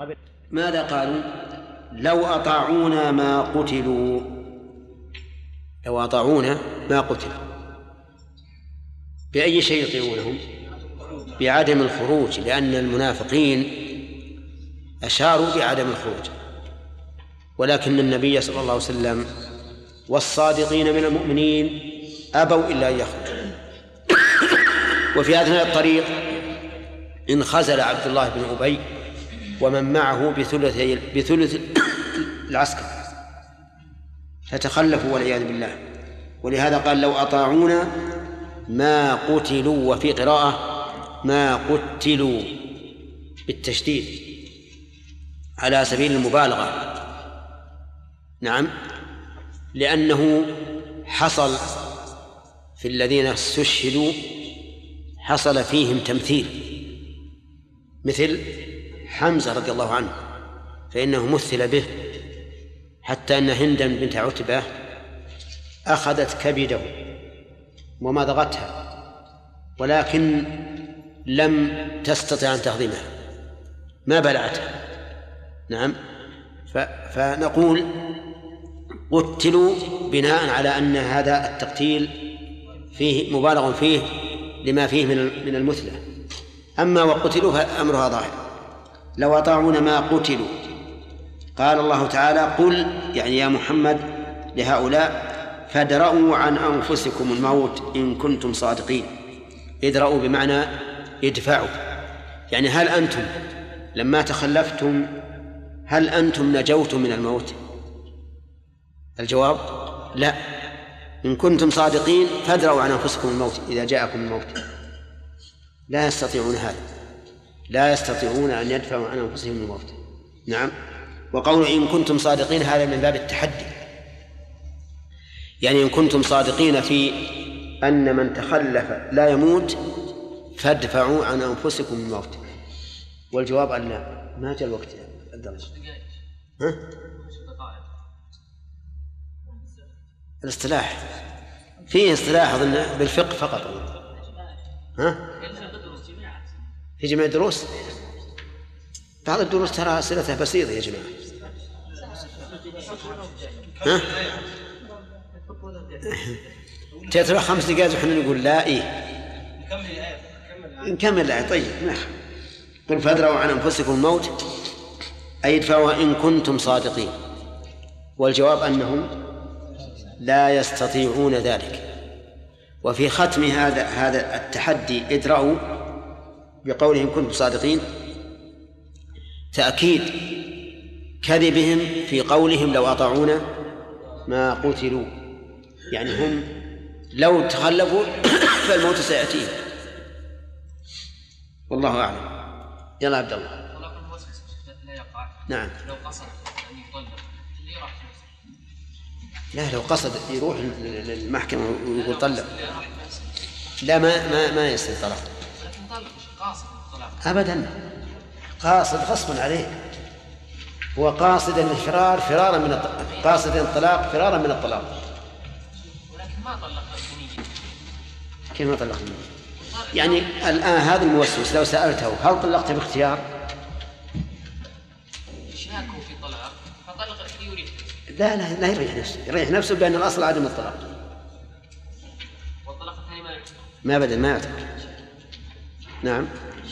ماذا قالوا؟ لو أطاعونا ما قتلوا، لو أطاعونا ما قتلوا. بأي شيء يطيعونهم؟ بعدم الخروج، لأن المنافقين أشاروا بعدم الخروج، ولكن النبي صلى الله عليه وسلم والصادقين من المؤمنين أبوا إلا أن يخرجوا. وفي أثناء الطريق انخزل عبد الله بن أبي ومن معه بثلث العسكر فتخلفوا والعياذ بالله. ولهذا قال لو أطاعونا ما قتلوا، وفي قراءة ما قتلوا بالتشديد على سبيل المبالغة. نعم، لأنه حصل في الذين استشهدوا حصل فيهم تمثيل، مثل حمزة رضي الله عنه فإنه مثل به، حتى أن هندا بنت عتبة أخذت كبده ومضغتها ولكن لم تستطع أن تهضمها، ما بلعتها. نعم، فنقول قتلوا بناء على أن هذا التقتيل فيه مبالغ فيه لما فيه من المثلة. أما وقتلوا فأمرها ظاهر. لو أطاعونا ما قتلوا. قال الله تعالى قل، يعني يا محمد لهؤلاء، فادرؤوا عن أنفسكم الموت إن كنتم صادقين. ادرؤوا بمعنى ادفعوا، يعني هل أنتم لما تخلفتم هل أنتم نجوتم من الموت؟ الجواب لا. إن كنتم صادقين فادرؤوا عن أنفسكم الموت إذا جاءكم الموت. لا يستطيعون هذا، لا يستطيعون أن يدفعوا عن أنفسهم الموت. نعم. وقول إن كنتم صادقين هذا من باب التحدي، يعني إن كنتم صادقين في أن من تخلف لا يموت فادفعوا عن أنفسكم الموت. والجواب أن لا، ما جاء الوقت الدرجة. ها؟ الاصطلاح فيه اصطلاح أظن بالفقه فقط. ها؟ في جميع الدروس؟ بعض الدروس ترى صلتها بسيطة يا جماعة. ها؟ تترى 5 دقائق وحنا نقول لا. إيه نكمل الآية. طيب نعم. قل فادرؤوا عن أنفسكم الموت أي ادفعوا إن كنتم صادقين. والجواب أنهم لا يستطيعون ذلك. وفي ختم هذا التحدي ادرؤوا بقولهم كنتم صادقين تأكيد كذبهم في قولهم لو أطاعونا ما قتلوا، يعني هم لو تخلفوا فالموت سيأتيهم. والله أعلم. يلا عبد الله. نعم. لو قصد أن يطلق اللي راح لا، لو قصد يروح للمحكمة ويقول طلق لا ما يصير طلاق. لكن طلق قاصد الطلاق أبدا، قاصد غصبا عليه، هو قاصدا الفرار فرارا من قاصدا الطلاق فرارا من الطلاق. ولكن ما طلق بنية. كيف ما طلق بنية؟ يعني الآن هذا الموسوس لو سألته هل طلقت باختيار؟ شاكوا في طلاق فطلق يريد. لا يريح نفسه، يريح نفسه بأن الأصل عدم الطلاق. والطلاق الثاني ما بدل ما يعتبر. نعم.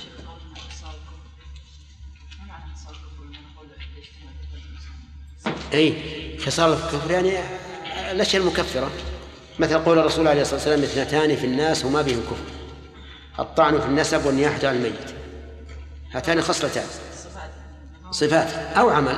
أي خصال الكفر يعني الأشياء المكفرة، مثل قول الرسول عليه الصلاة والسلام 2 في الناس وما بهم كفر: الطعن في النسب والنياحة عن الميت. هاتان خصلتان، صفات أو عمل.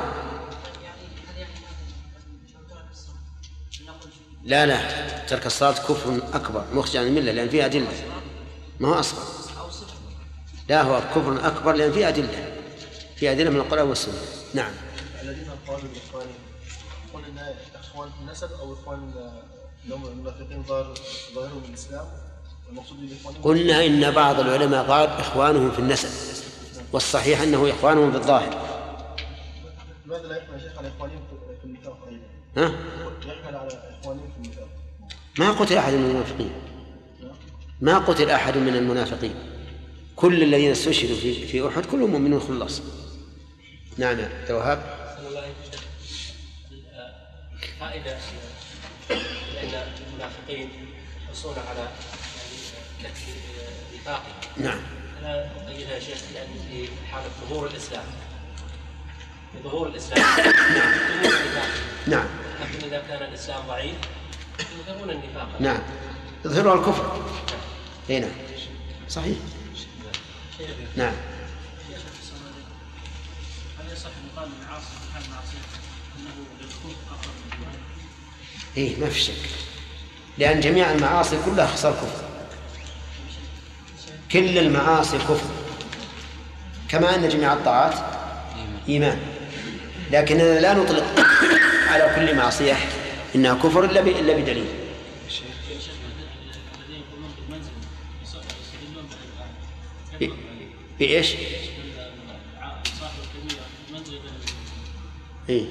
لا ترك الصلاة كفر أكبر مخرج عن الملة لأن فيها أدلة، ما هو أصغر. لا، هو كفر أكبر لأن فيها أدلة من القرآن والسنة. نعم. الذين قالوا لإخوانهم قلنا إخوان في النسب أو إخوان لهم المنافقين ظاهرهم من الإسلام، والمقصود بالإخوان قلنا إن بعض العلماء قال إخوانهم في النسب، والصحيح أنه إخوانهم في الظاهر. لماذا لا يحمل شيخ على إخوانهم في النفاق أيضا؟ ها؟ يحمل على إخوانهم في النفاق. ما قتل أحد من المنافقين، ما قتل أحد من المنافقين. كل الذين استشهدوا في أحد كلهم مؤمنون خلاص. نعم توهب. فائدة لأن المنافقين يحرصون على كتم نفاقهم. نعم. أنا أقيدها يا شيخ لأن في حالة ظهور الإسلام بظهور الإسلام نعم. لكن إذا كان الإسلام ضعيف يظهرون النفاق. نعم يظهرون الكفر. هنا صحيح. نعم. هل يصح أن يقال من عاصي في حال معصية أنه للكفر أقرب من الإيمان؟ إيه ما في شك، لأن جميع المعاصي كلها خصال كفر، كل المعاصي كفر، كما أن جميع الطاعات إيمان، لكننا لا نطلق على كل معصية إنها كفر إلا بدليل. بإيش؟ إيه؟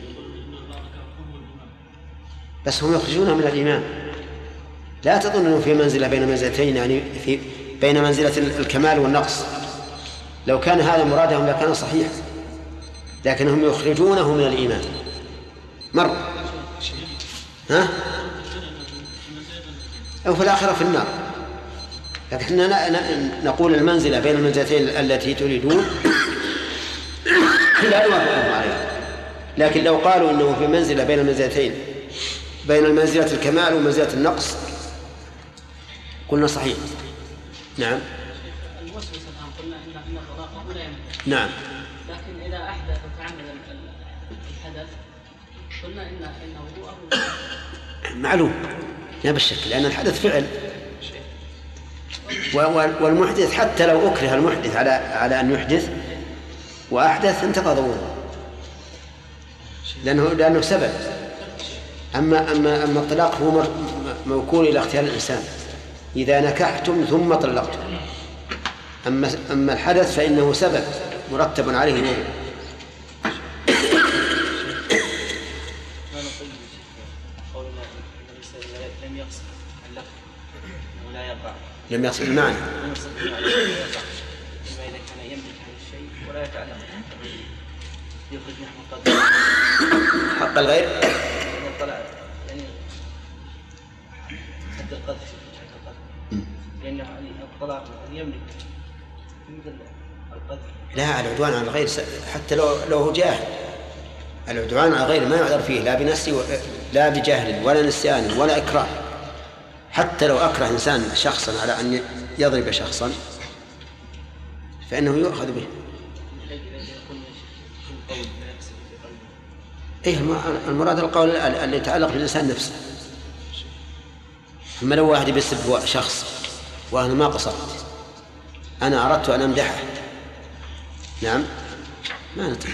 بس هم يخرجونها من الإيمان. لا تظن أنه في منزلة بين منزلتين، يعني بين منزلة الكمال والنقص. لو كان هذا مرادهم لكان صحيح، لكنهم يخرجونه من الإيمان مرة. ها؟ أو في الآخرة في النار. لكننا نقول المنزلة بين المنزلتين التي تريدون لا نوافقهم عليها. لكن لو قالوا إنه في منزلة بين المنزلتين، بين منزلة الكمال ومنزلة النقص، قلنا صحيح. نعم. الوسوسة الآن قلنا إن الطلاق لا يمكن. نعم. لكن إذا أحدث وتعمد الحدث قلنا إنه هو معلوم لا بالشك، لأن الحدث فعل، والمحدث حتى لو أكره المحدث على أن يحدث وأحدث انتقض وضوءه، لأنه سبب. أما الطلاق هو موكول إلى اختيار الإنسان، إذا نكحتم ثم طلقتم. أما الحدث فإنه سبب مرتب عليه الوضوء. لم يقصد المعنى. إذا كان يملك هذا الشيء ولا يتعلم يخرج نحو حق الغير يعني حد القذف، لأنه الطلاق يملك مثل القذف. لا، العدوان على الغير حتى لو هو جاهل، العدوان على الغير ما يعذر فيه لا بنسي لا بجهل ولا نسيان ولا إكراه. حتى لو أكره إنسان شخصا على أن يضرب شخصا فإنه يؤخذ به. إيه المراد القول اللي يتعلق بالإنسان نفسه. أما لو واحد بيسب شخص وأنا ما قصدت، أنا أردت أن أمدحه، نعم ما نتعلق.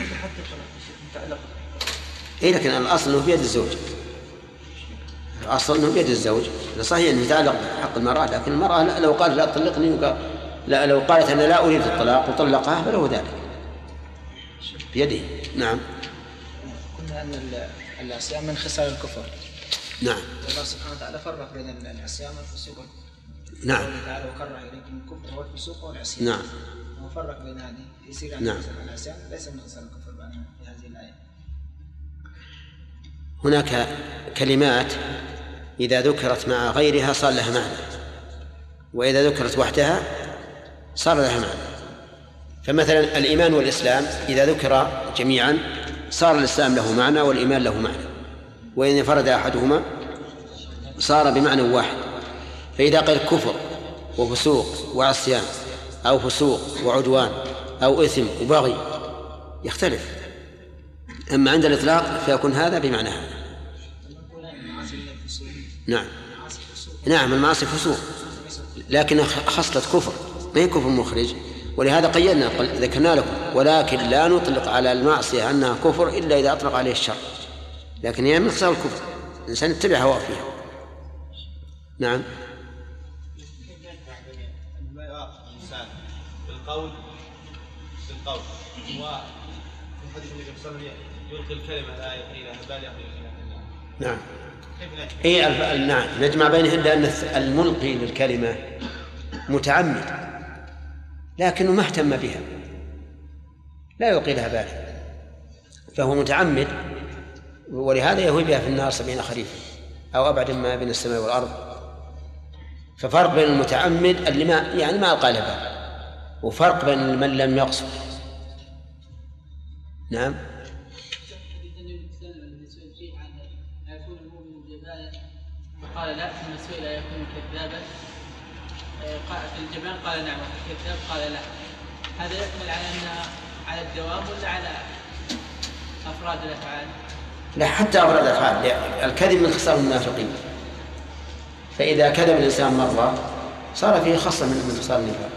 إيه لكن الأصل أنه بيد الزوج، الأصل أنه بيد الزوج. صحيح أنه يتعلق بحق المرأة، لكن المرأة لو قالت لا تطلقني لا، لو قالت أنا لا أريد الطلاق وطلقها فله ذلك بيده. نعم. قلنا أن العصيان من خصال الكفر. نعم. الله سبحانه وتعالى فرق بين العصيان والفسوق. نعم. قوله تعالى وكره إليكم الكفر والفسوق والعصيان. نعم. وفرق بين هذه يصير نعم. العصيان ليس من خصال الكفر في هذه الآية. هناك كلمات إذا ذكرت مع غيرها صار لها معنى، وإذا ذكرت وحدها صار لها معنى. فمثلا الإيمان والإسلام إذا ذكر جميعا صار الإسلام له معنى والإيمان له معنى، وإن فرد أحدهما صار بمعنى واحد. فإذا قال كفر وفسوق وعصيان أو فسوق وعدوان أو إثم وبغي يختلف. أما عند الإطلاق فيكون هذا بمعنى هذا. نعم. نعم المعاصي فسوق، لكن خصلة كفر ما هي كفر مخرج، ولهذا قيدنا ذكرنا لكم، ولكن لا نطلق على المعصية أنها كفر إلا إذا أطلق عليه الشر، لكن هي من خصال الكفر، الإنسان يتبع هواه فيها. نعم. بالقول وحديث النبي صلى الله عليه وسلم يلقي الكلمة لا يقيلها بل يقول نعم. نعم نجمع بينهن، لأن الملقي للكلمة متعمد لكنه ما اهتم بها، لا يلقي لها باله، فهو متعمد، ولهذا يهوي بها في النار 70 خريفا أو أبعد ما بين السماء والأرض. ففرق بين المتعمد اللي ما ألقى له بال، وفرق بين من لم يقصد. نعم. قال لا، ثم سئل يكون كذابا في الجبال قال نعم، وفي الكذاب قال لا. هذا يحمل على الدوام ولا على أفراد الأفعال؟ لا، حتى أفراد الأفعال. الكذب من خصال المنافقين، فإذا كذب الإنسان مرة صار فيه خصلة من خصال النفاق.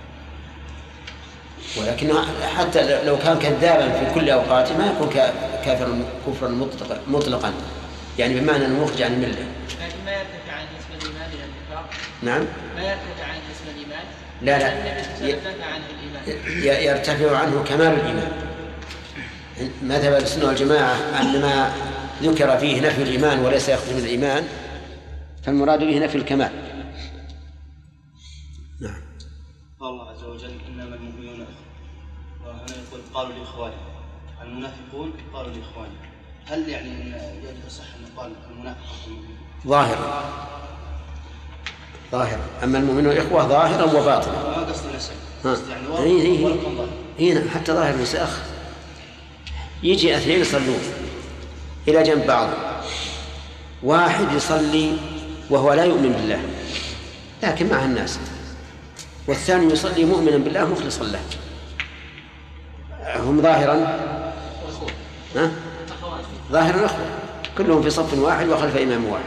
ولكن حتى لو كان كذابا في كل أوقاته ما يكون كافرا كفرا مطلقا، يعني بمعنى أنه مخرج عن الملة. لكن ما يرتفع عن اسم الإيمان إلى النفاق. نعم. ما يرتفع عن اسم الإيمان. لا يرتفع عنه كمال الإيمان. مذهب السنة والجماعة أن ما ذكر فيه نفي الإيمان وليس يخرج من الإيمان فالمراد به نفي الكمال. نعم. قال الله عز وجل إنما المؤمنون إخوة، وهنا يقول قالوا لإخوانهم، المنافقون قالوا لإخوانهم. هل يعني يصح أن يقال المنافق ظاهرا، أما المؤمنون إخوة ظاهرا وباطنا. ما قصد نسب يعني هنا حتى ظاهر النساخ يجي اثنين يصلون إلى جنب بعض، واحد يصلي وهو لا يؤمن بالله لكن مع الناس، والثاني يصلي مؤمنا بالله مخلصا له. هم ظاهرا أخوة كلهم في صف واحد وخلف إمام واحد.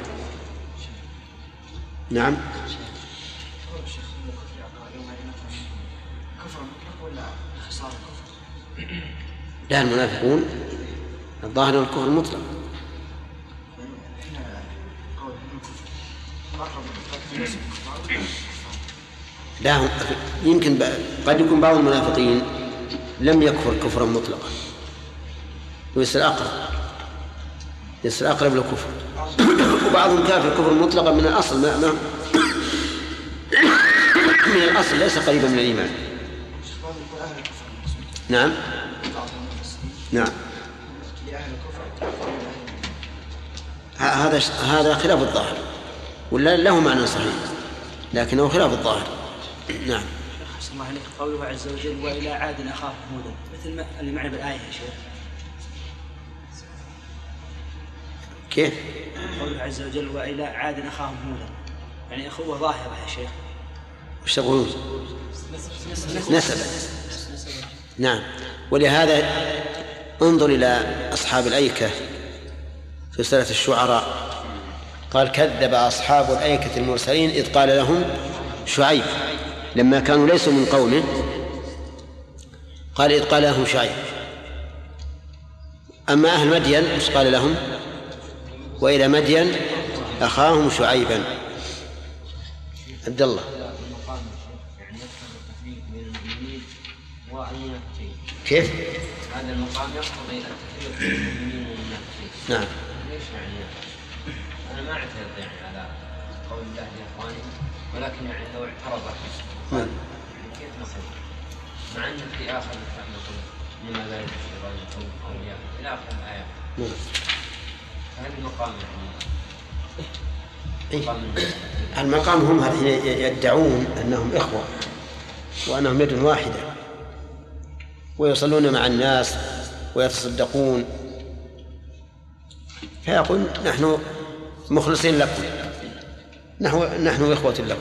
نعم. لا، المنافقون الظاهر الكفر المطلق. لا، يمكن قد يكون بعض المنافقين لم يكفر كفرا مطلقا ويصير أقرب للكفر، وبعضهم كافر كفر مطلقا من الأصل من الأصل ليس قريبا من الإيمان. نعم. هذا خلاف الظاهر، ولا له معنى صحيح لكنه خلاف الظاهر. نعم. أحسن الله عليك. قوله عز وجل وإلى عاد أخاهم هودا، مثل ما اللي معنى بالآية يا شيخ. كيف؟ قوله عز وجل وإلى عاد أخاهم هودا، يعني أخوة ظاهرة يا شيخ. وش تقولون؟ نسب. نعم. ولهذا انظر إلى أصحاب الأيكة في سورة الشعراء، قال كذب أصحاب الأيكة المرسلين إذ قال لهم شعيب، لما كانوا ليسوا من قومه قال إذ قال لهم شعيب. أما أهل مدين إيش قال لهم؟ وإلى مدين أخاهم شعيبا. عبد الله. كيف؟ هذا المقام يقتضي التفريق بين المؤمنين والمنافقين. نعم. ليش يعني؟ أنا ما أعترض يعني على قول الله يا إخواني، ولكن يعني لو اعترض يعني كيف نصل؟ مع أن في آخر نقول مما لا يبشر القوم أولياء إلى آخر الآية. هذا المقام يعني المقام هم يدعون أنهم إخوة وأنهم يد واحدة ويصلون مع الناس ويتصدقون، فيقول نحن مخلصين لكم، نحن إخوة لكم.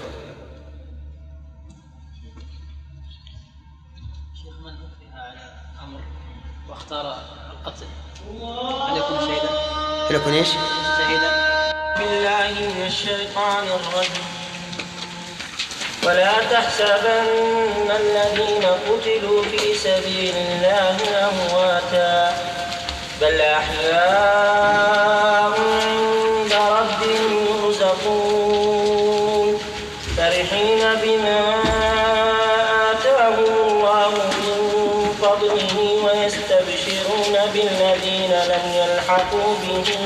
شيخ من أكره على أمر واختار القتل هل يكون شهيدا؟ هل يكون إيش؟ شهيدا. بالله من الشيطان الرجيم. ولا تحسبن الذين قتلوا في سبيل الله أمواتا بل أحياء عند ربهم يرزقون فرحين بما آتاهم الله من فضله ويستبشرون بالذين لم يلحقوا بهم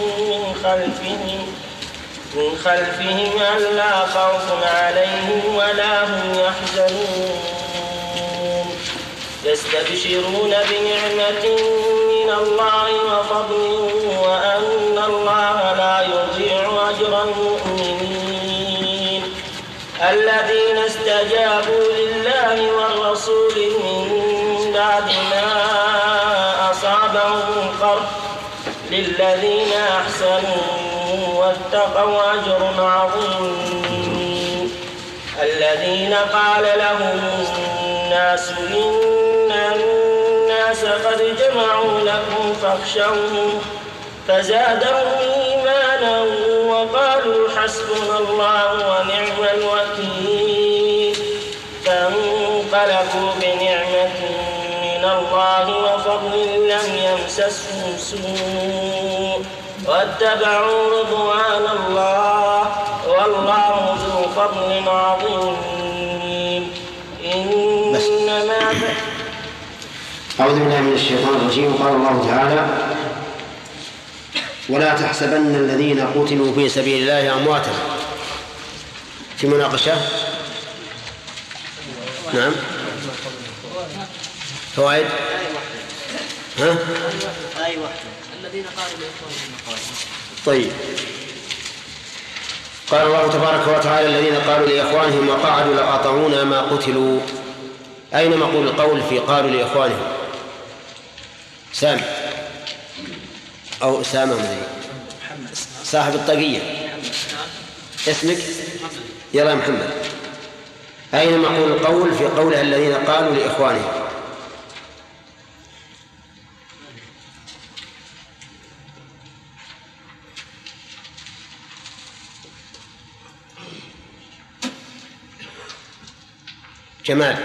من خلفهم ألا خوف عليهم ولا هم يحزنون يستبشرون بنعمة من من الله وفضل وأن الله لا يضيع أجر المؤمنين الذين استجابوا لله والرسول من بعد ما أصابهم قرح للذين أحسنوا واتقوا أجر عظيم الذين قال لهم الناس إن الناس قد جمعوا لكم فاخشوهم فزادهم إيمانا وقالوا حسبنا الله ونعم الوكيل فانقلبوا بنعمة من الله وفضل لم يمسسهم سوء واتبعوا رضوان الله والله ذو فضل عظيم إنما أعوذ بالله من الشيطان الرجيم. قال الله تعالى: ولا تحسبن الذين قتلوا في سبيل الله أمواتا. في مناقشة. نعم. فوائد. ها؟ الذين قالوا لإخوانهم طيب. قال الله تبارك وتعالى: الذين قالوا لإخوانهم وقعدوا لو أطاعونا ما قتلوا. أين مقول القول في قالوا لإخوانهم؟ سام أو سامة صاحب الطاقية. اسمك؟ يلا محمد. أين مقول القول في قوله الذين قالوا لإخوانهم؟ جمال.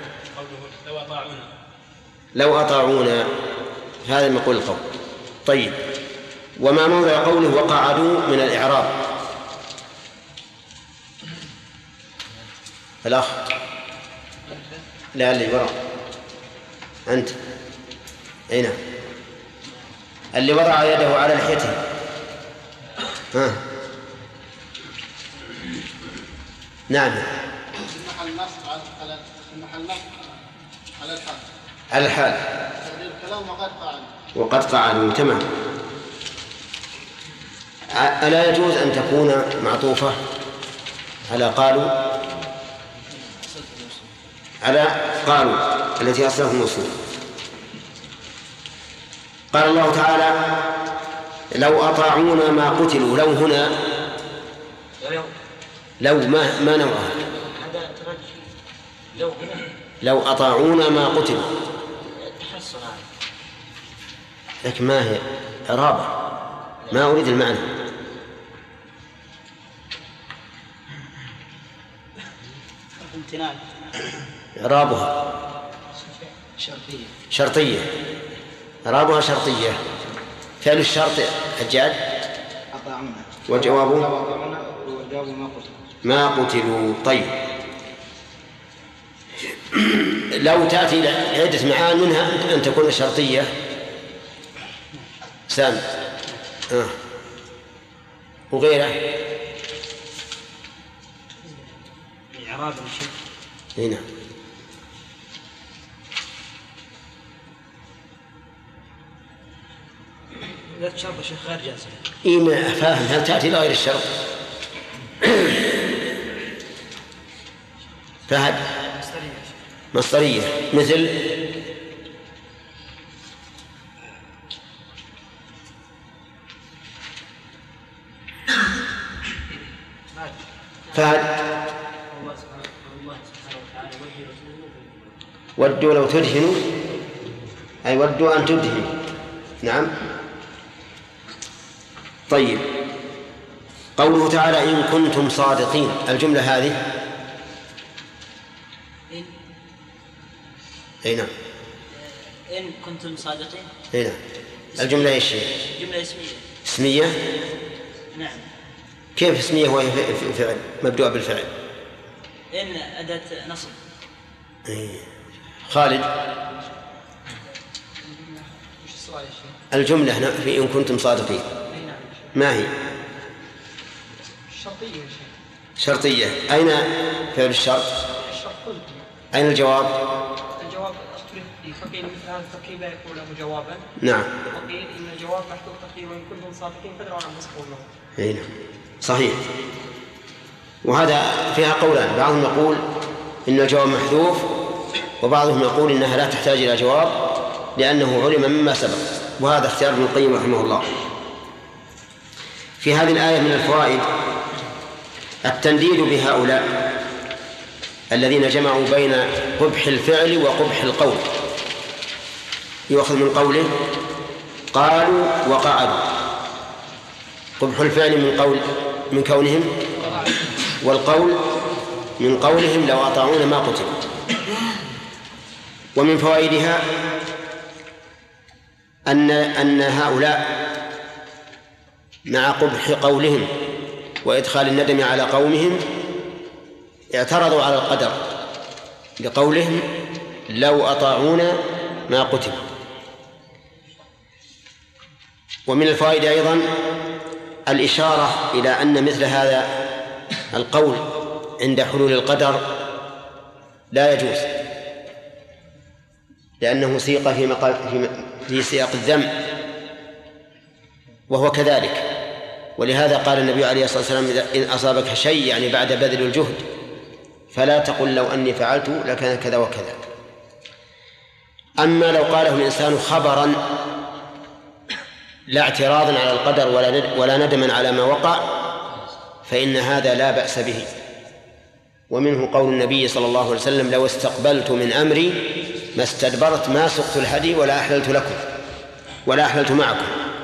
لو أطاعونا هذا مقول القول. طيب، وما موضع قوله وقعدوا من الإعراب؟ الأخ لا، اللي وراء أنت. أين اللي وضع يده على لحيته؟ ها. نعم. محل نصب على الحال. على الحال. الكلام وقد قعدوا. تمام. ألا يجوز أن تكون معطوفة على قالوا؟ على قالوا التي أصلها موصول. قال الله تعالى: لو أطاعونا ما قتلوا. لو هنا لو ما نوعها؟ لو أطاعونا ما قتلوا، لكن ما هي إعرابة، ما أريد المعنى. إعرابها شرطية. إعرابها شرطية. فعل الشرط حجاج. وجوابه ما قتلوا. طيب، لو تأتي عدة معان منها أن تكون شرطية. سام. وغيره إعراب هنا. لا تشرط شيخ غير جازم. ما فاهم. هل تأتي لغير الشرط؟ فهد مصدرية مثل فهد. ودوا لو تدهنوا، أي ودوا أن تدهنوا. نعم. طيب، قوله تعالى: إن كنتم صادقين. الجملة هذه أي نعم. إن كنتم صادقين. أي نعم. الجملة إيش هي؟ جملة اسمية. اسمية. نعم. كيف اسمية وهي فعل مبدوء بالفعل؟ إن أداة نصب. خالد. الجملة هنا في إن كنتم صادقين ما هي؟ شرطية. أين فعل الشرط؟ أين الجواب؟ الجواب فقيل مثل هذا التقييم لا يكون له جوابا. نعم. وقيل إن الجواب محذوف تقدير وإن كنتم صادقين فادعوا عن مسكون له. أي نعم صحيح. وهذا فيها قولان، بعضهم يقول إن الجواب محذوف، وبعضهم يقول إنها لا تحتاج إلى جواب لأنه علم مما سبق، وهذا اختيار ابن القيم رحمه الله. في هذه الآية من الفوائد التنديد بهؤلاء الذين جمعوا بين قبح الفعل وقبح القول. يؤخذ من قوله قالوا وقعدوا، قبح الفعل من كونهم، والقول من قولهم لو أطاعون ما قتلوا. ومن فوائدها أن هؤلاء مع قبح قولهم وإدخال الندم على قومهم اعترضوا على القدر بقولهم لو أطاعونا ما قتلوا. ومن الفوائد أيضا الإشارة إلى أن مثل هذا القول عند حلول القدر لا يجوز، لأنه سيق في سياق الذم، وهو كذلك. ولهذا قال النبي عليه الصلاة والسلام إن أصابك شيء يعني بعد بذل الجهد فلا تقل لو أني فعلت لكان كذا وكذا. أما لو قاله الإنسان خبرا لا اعتراضا على القدر ولا ندما على ما وقع فإن هذا لا بأس به. ومنه قول النبي صلى الله عليه وسلم لو استقبلت من أمري ما استدبرت ما سقت الهدي ولا أحللت لكم ولا أحللت معكم.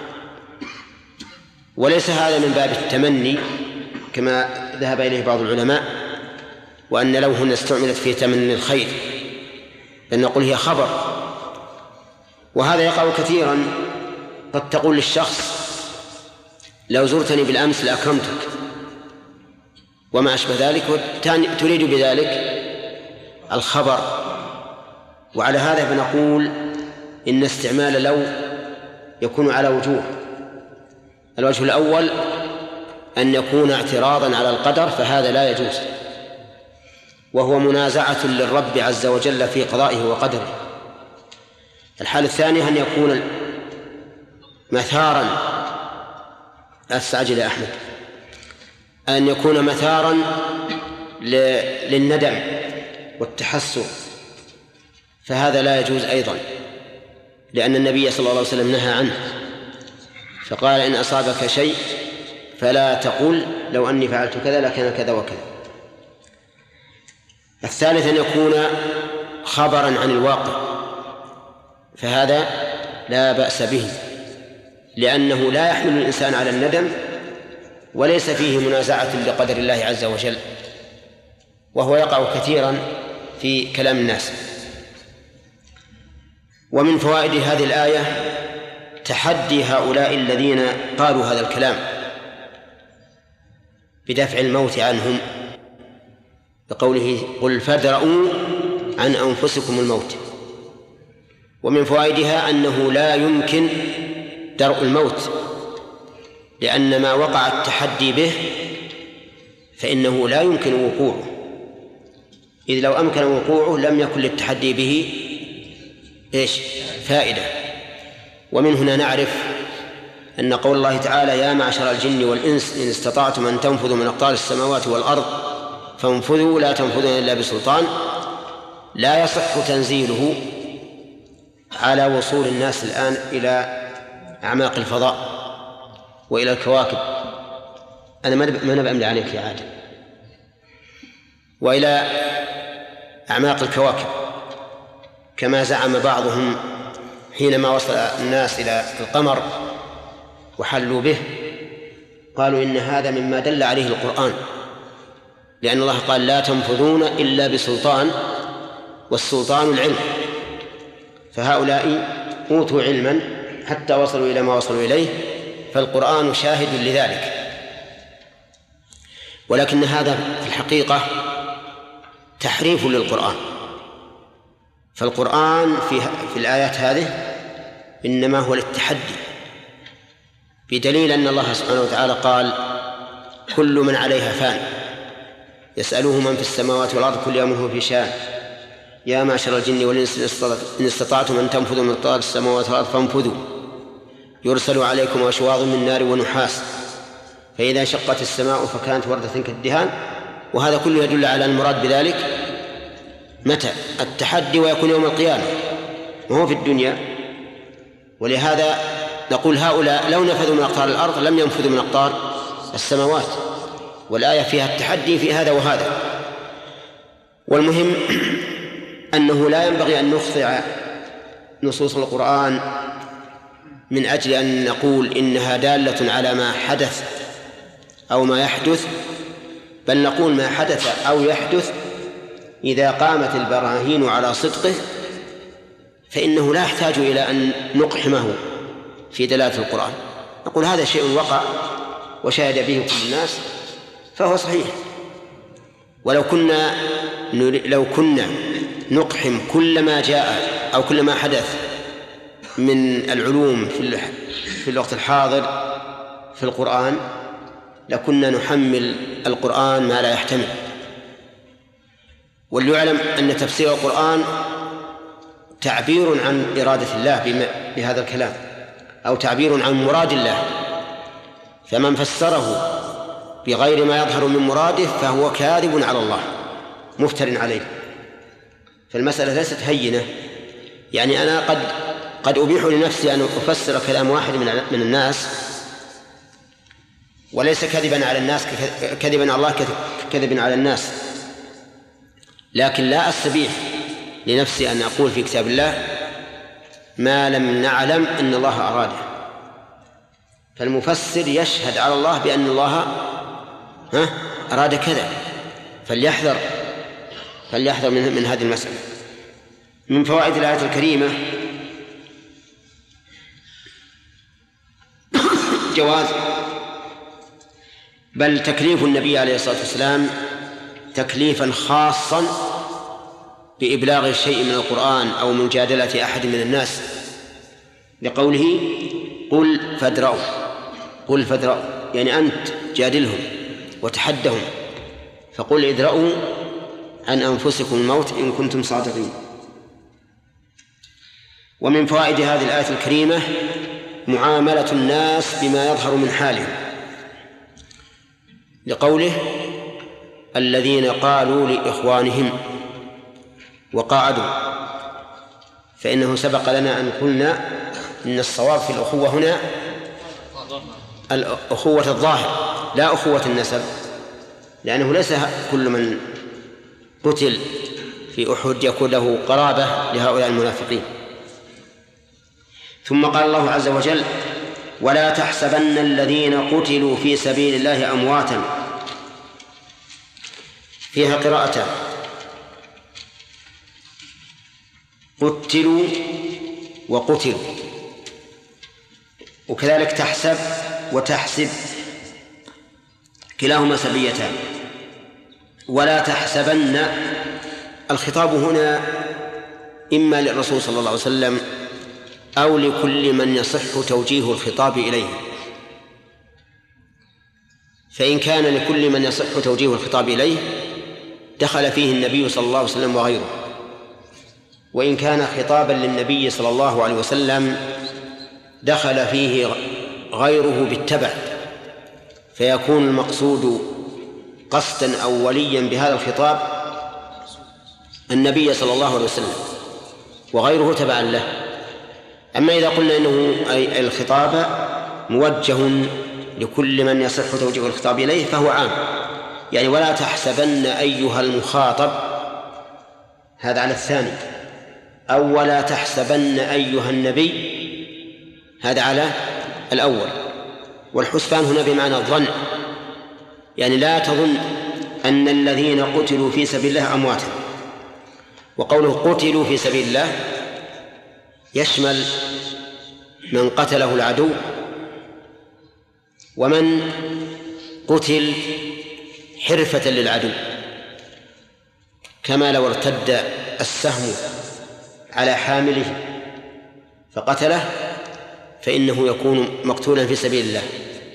وليس هذا من باب التمني كما ذهب إليه بعض العلماء، وأن لو هنا استعملت في تمني الخير، لأن نقول هي خبر. وهذا يقع كثيرا، قد تقول للشخص لو زرتني بالأمس لأكرمتك وما أشبه ذلك، تريد بذلك الخبر. وعلى هذا فنقول إن استعمال لو يكون على وجوه. الوجه الأول أن يكون اعتراضا على القدر، فهذا لا يجوز، وهو منازعة للرب عز وجل في قضائه وقدره. الحالة الثانية أن يكون مثارا، أستعجل يا أحمد، أن يكون مثارا للندم والتحسر، فهذا لا يجوز أيضا، لأن النبي صلى الله عليه وسلم نهى عنه، فقال إن أصابك شيء فلا تقل لو أني فعلت كذا لكان كذا وكذا. الثالث أن يكون خبرا عن الواقع، فهذا لا بأس به، لأنه لا يحمل الإنسان على الندم وليس فيه منازعة لقدر الله عز وجل، وهو يقع كثيرا في كلام الناس. ومن فوائد هذه الآية تحدي هؤلاء الذين قالوا هذا الكلام بدفع الموت عنهم، بقوله قل فادرءوا عن أنفسكم الموت. ومن فوائدها أنه لا يمكن درء الموت، لأن ما وقع التحدي به فإنه لا يمكن وقوعه، إذ لو أمكن وقوعه لم يكن للتحدي به فائدة. ومن هنا نعرف أن قول الله تعالى يا معشر الجن والإنس إن استطعتم أن تنفذوا من أقطار السماوات والأرض فانفذوا لا تنفذون إلا بسلطان لا يصح تنزيله على وصول الناس الآن إلى أعماق الفضاء وإلى الكواكب. أنا ما نبأمل عليك يا عادل. وإلى أعماق الكواكب كما زعم بعضهم حينما وصل الناس إلى القمر وحلوا به، قالوا إن هذا مما دل عليه القرآن، لأن الله قال لا تنفذون إلا بسلطان، والسلطان العلم، فهؤلاء أوتوا علما حتى وصلوا إلى ما وصلوا إليه، فالقرآن شاهد لذلك. ولكن هذا في الحقيقة تحريف للقرآن، فالقرآن في الآيات هذه إنما هو للتحدي، بدليل أن الله سبحانه وتعالى قال كل من عليها فان يسأله من في السماوات والأرض كل يوم هو في شان يا معشر الجن والإنس إن استطعتم أن تنفذوا من أقطار السماوات والأرض فانفذوا يرسل عليكم أشواظ من نار ونحاس فإذا شقت السماء فكانت وردة كالدهان. وهذا كله يدل على المراد بذلك متى التحدي، ويكون يوم القيامة وهو في الدنيا. ولهذا نقول هؤلاء لو نفذوا من أقطار الأرض لم ينفذوا من أقطار السماوات، والآية فيها التحدي في هذا وهذا. والمهم أنه لا ينبغي أن نخضع نصوص القرآن من أجل أن نقول إنها دالة على ما حدث أو ما يحدث، بل نقول ما حدث أو يحدث إذا قامت البراهين على صدقه فإنه لا يحتاج إلى أن نقحمه في دلالة القرآن. نقول هذا شيء وقع وشاهد به كل الناس فهو صحيح. ولو كنا نقحم كل ما جاء أو كل ما حدث من العلوم في الوقت الحاضر في القرآن لكنا نحمل القرآن ما لا يحتمل. وليعلم أن تفسير القرآن تعبير عن إرادة الله بهذا الكلام أو تعبير عن مراد الله، فمن فسره بغير ما يظهر من مراده فهو كاذب على الله مفتر عليه. فالمسألة ليست هينة، يعني أنا قد أبيح لنفسي أن أفسر كلام واحد من الناس وليس كذبا على الناس كذبا على الله كذبا على الناس، لكن لا أستبيح لنفسي أن أقول في كتاب الله ما لم نعلم أن الله أراده. فالمفسر يشهد على الله بأن الله أراد كذا، فليحذر من هذه المسألة. من فوائد الآية الكريمة جواز بل تكليف النبي عليه الصلاة والسلام تكليفا خاصا بإبلاغ شيء من القرآن أو مجادلة أحد من الناس، لقوله قل فادرؤوا يعني أنت جادلهم وتحدهم، فقل ادرؤوا عن أنفسكم الموت إن كنتم صادقين. ومن فوائد هذه الآية الكريمة معاملة الناس بما يظهر من حالهم، لقوله الذين قالوا لإخوانهم وقعدوا، فإنه سبق لنا أن قلنا إن الصواب في الأخوة هنا الأخوة الظاهر لا أخوة النسب، لأنه ليس كل من قتل في أحد يكون له قرابة لهؤلاء المنافقين. ثم قال الله عز وجل ولا تحسبن الذين قتلوا في سبيل الله أمواتا، فيها قراءتان قتلوا وقتلوا، وكذلك تحسب وتحسب كلاهما سبيتان. ولا تحسبن الخطاب هنا إما للرسول صلى الله عليه وسلم أو لكل من يصح توجيه الخطاب إليه، فإن كان لكل من يصح توجيه الخطاب إليه دخل فيه النبي صلى الله عليه وسلم وغيره، وإن كان خطابا للنبي صلى الله عليه وسلم دخل فيه غيره بالتبع، فيكون المقصود قصدا أوليا بهذا الخطاب النبي صلى الله عليه وسلم وغيره تبعا له. أما إذا قلنا إنه أي الخطاب موجه لكل من يصح توجيه الخطاب إليه فهو عام، يعني ولا تحسبن أيها المخاطب، هذا على الثاني، أو ولا تحسبن أيها النبي، هذا على الأول. والحسبان هنا بمعنى الظن، يعني لا تظن أن الذين قتلوا في سبيل الله أمواتا. وقوله قتلوا في سبيل الله يشمل من قتله العدو ومن قتل حرفة للعدو، كما لو ارتد السهم على حامله فقتله فإنه يكون مقتولا في سبيل الله.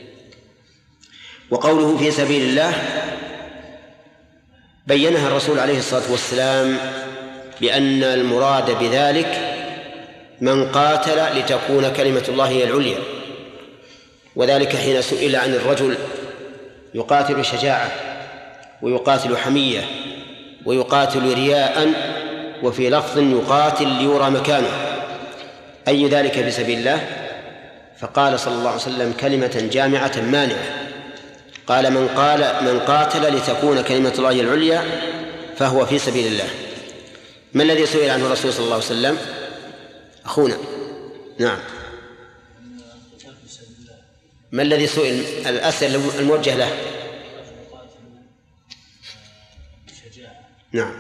وقوله في سبيل الله بينها الرسول عليه الصلاة والسلام بأن المراد بذلك من قاتل لتكون كلمة الله هي العليا، وذلك حين سئل عن الرجل يقاتل شجاعة ويقاتل حمية ويقاتل رياء، وفي لفظ يقاتل ليرى مكانه، أي ذلك في سبيل الله؟ فقال صلى الله عليه وسلم كلمة جامعة مانعة، قال من قاتل لتكون كلمة الله العليا فهو في سبيل الله. ما الذي سئل عنه الرسول صلى الله عليه وسلم؟ أخونا نعم، ما الذي سئل؟ الأسئلة الموجه له. نعم.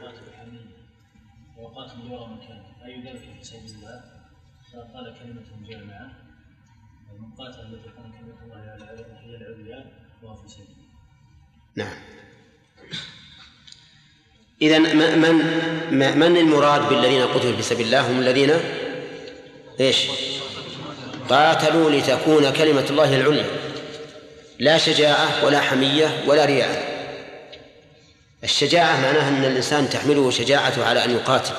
وقاتل يرى مكانه أي ذلك في سبيل الله؟ فقال كلمة جامعة، ومن قاتل لتكون كلمة الله هي العليا وهو في سبيل الله. نعم. إذن من المراد بالذين قتلوا في سبيل الله؟ هم الذين إيش؟ قاتلوا لتكون كلمة الله العليا، لا شجاعة ولا حمية ولا رياء. الشجاعة معناها أن الإنسان تحمله شجاعته على أن يقاتل،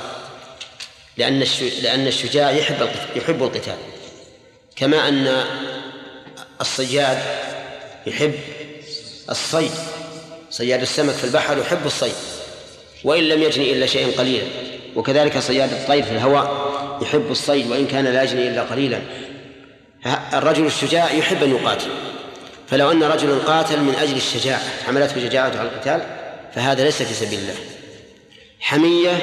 لأن الشجاع يحب القتال، كما أن الصياد يحب الصيد، صياد السمك في البحر يحب الصيد وإن لم يجني إلا شيئا قليلا، وكذلك صياد الطير في الهواء يحب الصيد وإن كان لا يجني إلا قليلا. الرجل الشجاع يحب أن يقاتل، فلو أن رجلا قاتل من أجل الشجاعة حملته شجاعته على القتال فهذا ليس في سبيل الله. حمية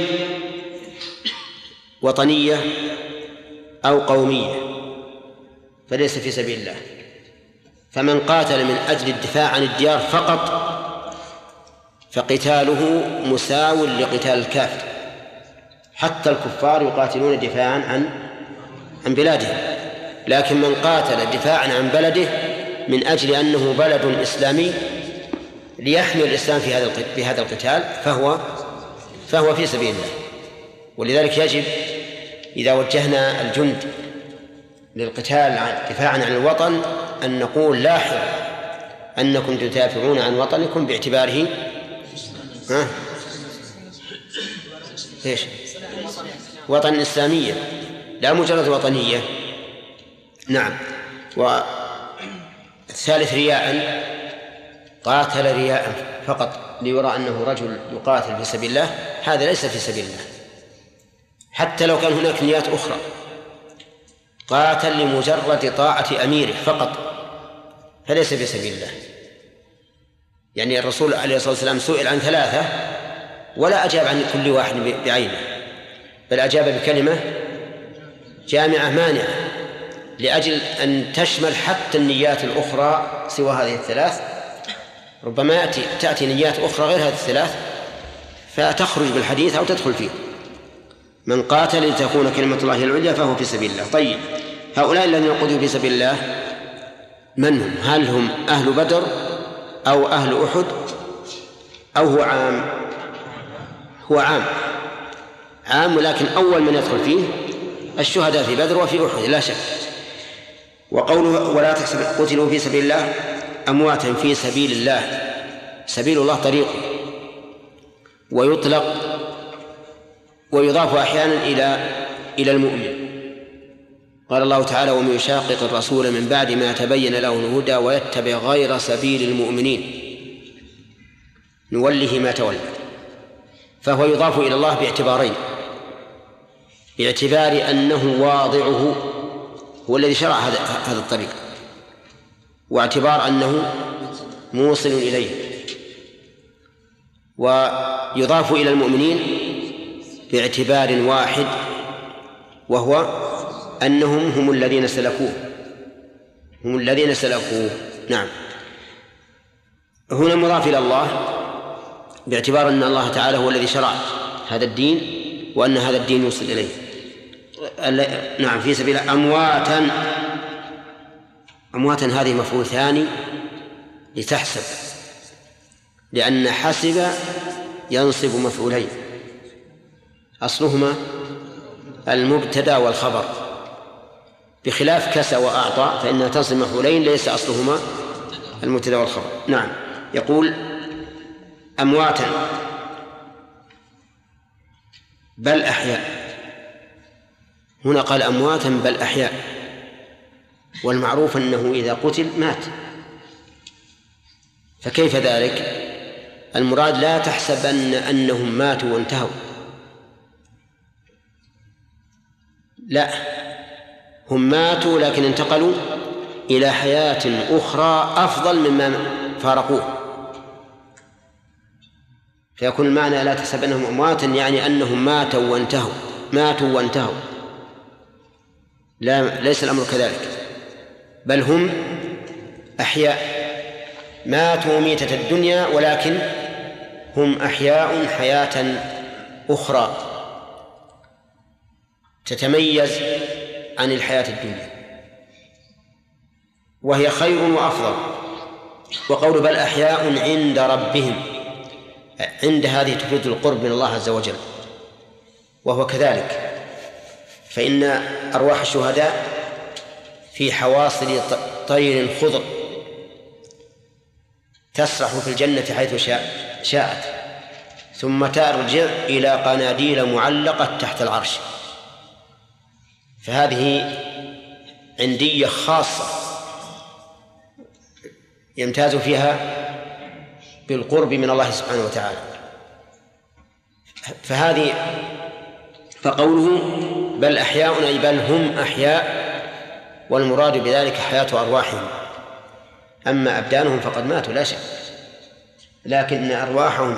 وطنية أو قومية فليس في سبيل الله. فمن قاتل من أجل الدفاع عن الديار فقط فقتاله مساو لقتال الكافر، حتى الكفار يقاتلون دفاعا عن بلادهم، لكن من قاتل دفاعا عن بلده من أجل أنه بلد إسلامي ليحمي الإسلام في هذا القتال فهو في سبيل الله. ولذلك يجب إذا وجهنا الجند للقتال دفاعا عن الوطن أن نقول لاحظوا أنكم تدافعون عن وطنكم باعتباره إيش؟ وطن إسلامية لا مجرد وطنية. نعم. والثالث رياء، قاتل رياء فقط ليرى أنه رجل يقاتل في سبيل الله، هذا ليس في سبيل الله حتى لو كان هناك نيات أخرى. قاتل لمجرد طاعة أميره فقط فليس في سبيل الله. يعني الرسول عليه الصلاة والسلام سئل عن 3 ولا أجاب عن كل واحد بعينه، بل أجاب بكلمة جامعة مانعة لأجل أن تشمل حتى النيات الأخرى سوى هذه ال3. ربما تأتي نيات أخرى غير هذه ال3 فتخرج بالحديث أو تدخل فيه. من قاتل لتكون كلمة الله العليا فهو في سبيل الله. طيب، هؤلاء الذين قتلوا في سبيل الله من هم؟ هل هم أهل بدر أو أهل أحد أو هو عام؟ هو عام، ولكن أول من يدخل فيه الشهداء في بدر وفي أحد لا شك. وقوله ولا تحسب قتلوا في سبيل الله أمواتا في سبيل الله، سبيل الله طريقه، ويطلق ويضاف أحيانا إلى المؤمن. قال الله تعالى ومن يشاقق الرسول من بعد ما تبين له الهدى ويتبع غير سبيل المؤمنين نوله ما تولى، فهو يضاف إلى الله باعتبارين: باعتبار أنه واضعه هو الذي شرع هذا الطريق، واعتبار أنه موصل إليه. ويضاف إلى المؤمنين باعتبار واحد وهو أنهم هم الذين سلكوه. نعم. هنا مضاف إلى الله باعتبار أن الله تعالى هو الذي شرع هذا الدين وأن هذا الدين يوصل إليه. نعم، في سبيل أمواتا هذه مفعول ثاني لتحسب، لأن حسب ينصب مفعولين أصلهما المبتدأ والخبر، بخلاف كسى وأعطى فإنها تنصب مفعولين ليس أصلهما المبتدأ والخبر. نعم. يقول أمواتا بل أحياء، هنا قال أمواتا بل أحياء، والمعروف أنه إذا قتل مات، فكيف ذلك؟ المراد لا تحسبن أنهم ماتوا وانتهوا، لا، هم ماتوا لكن انتقلوا إلى حياة أخرى أفضل مما فارقوه، فيكون المعنى لا تحسب أنهم أمواتا يعني أنهم ماتوا وانتهوا، لا، ليس الأمر كذلك، بل هم أحياء ماتوا ميتة الدنيا ولكن هم أحياء حياة أخرى تتميز عن الحياة الدنيا وهي خير وأفضل. وقول بل أحياء عند ربهم، عند هذه تفيد القرب من الله عز وجل، وهو كذلك، فإن أرواح الشهداء في حواصل طير خضر تسرح في الجنة حيث شاءت ثم ترجع إلى قناديل معلقة تحت العرش، فهذه عندية خاصة يمتاز فيها بالقرب من الله سبحانه وتعالى. فقوله بل أحياء أي بل هم أحياء، والمراد بذلك حياة أرواحهم، أما أبدانهم فقد ماتوا لا شك، لكن أرواحهم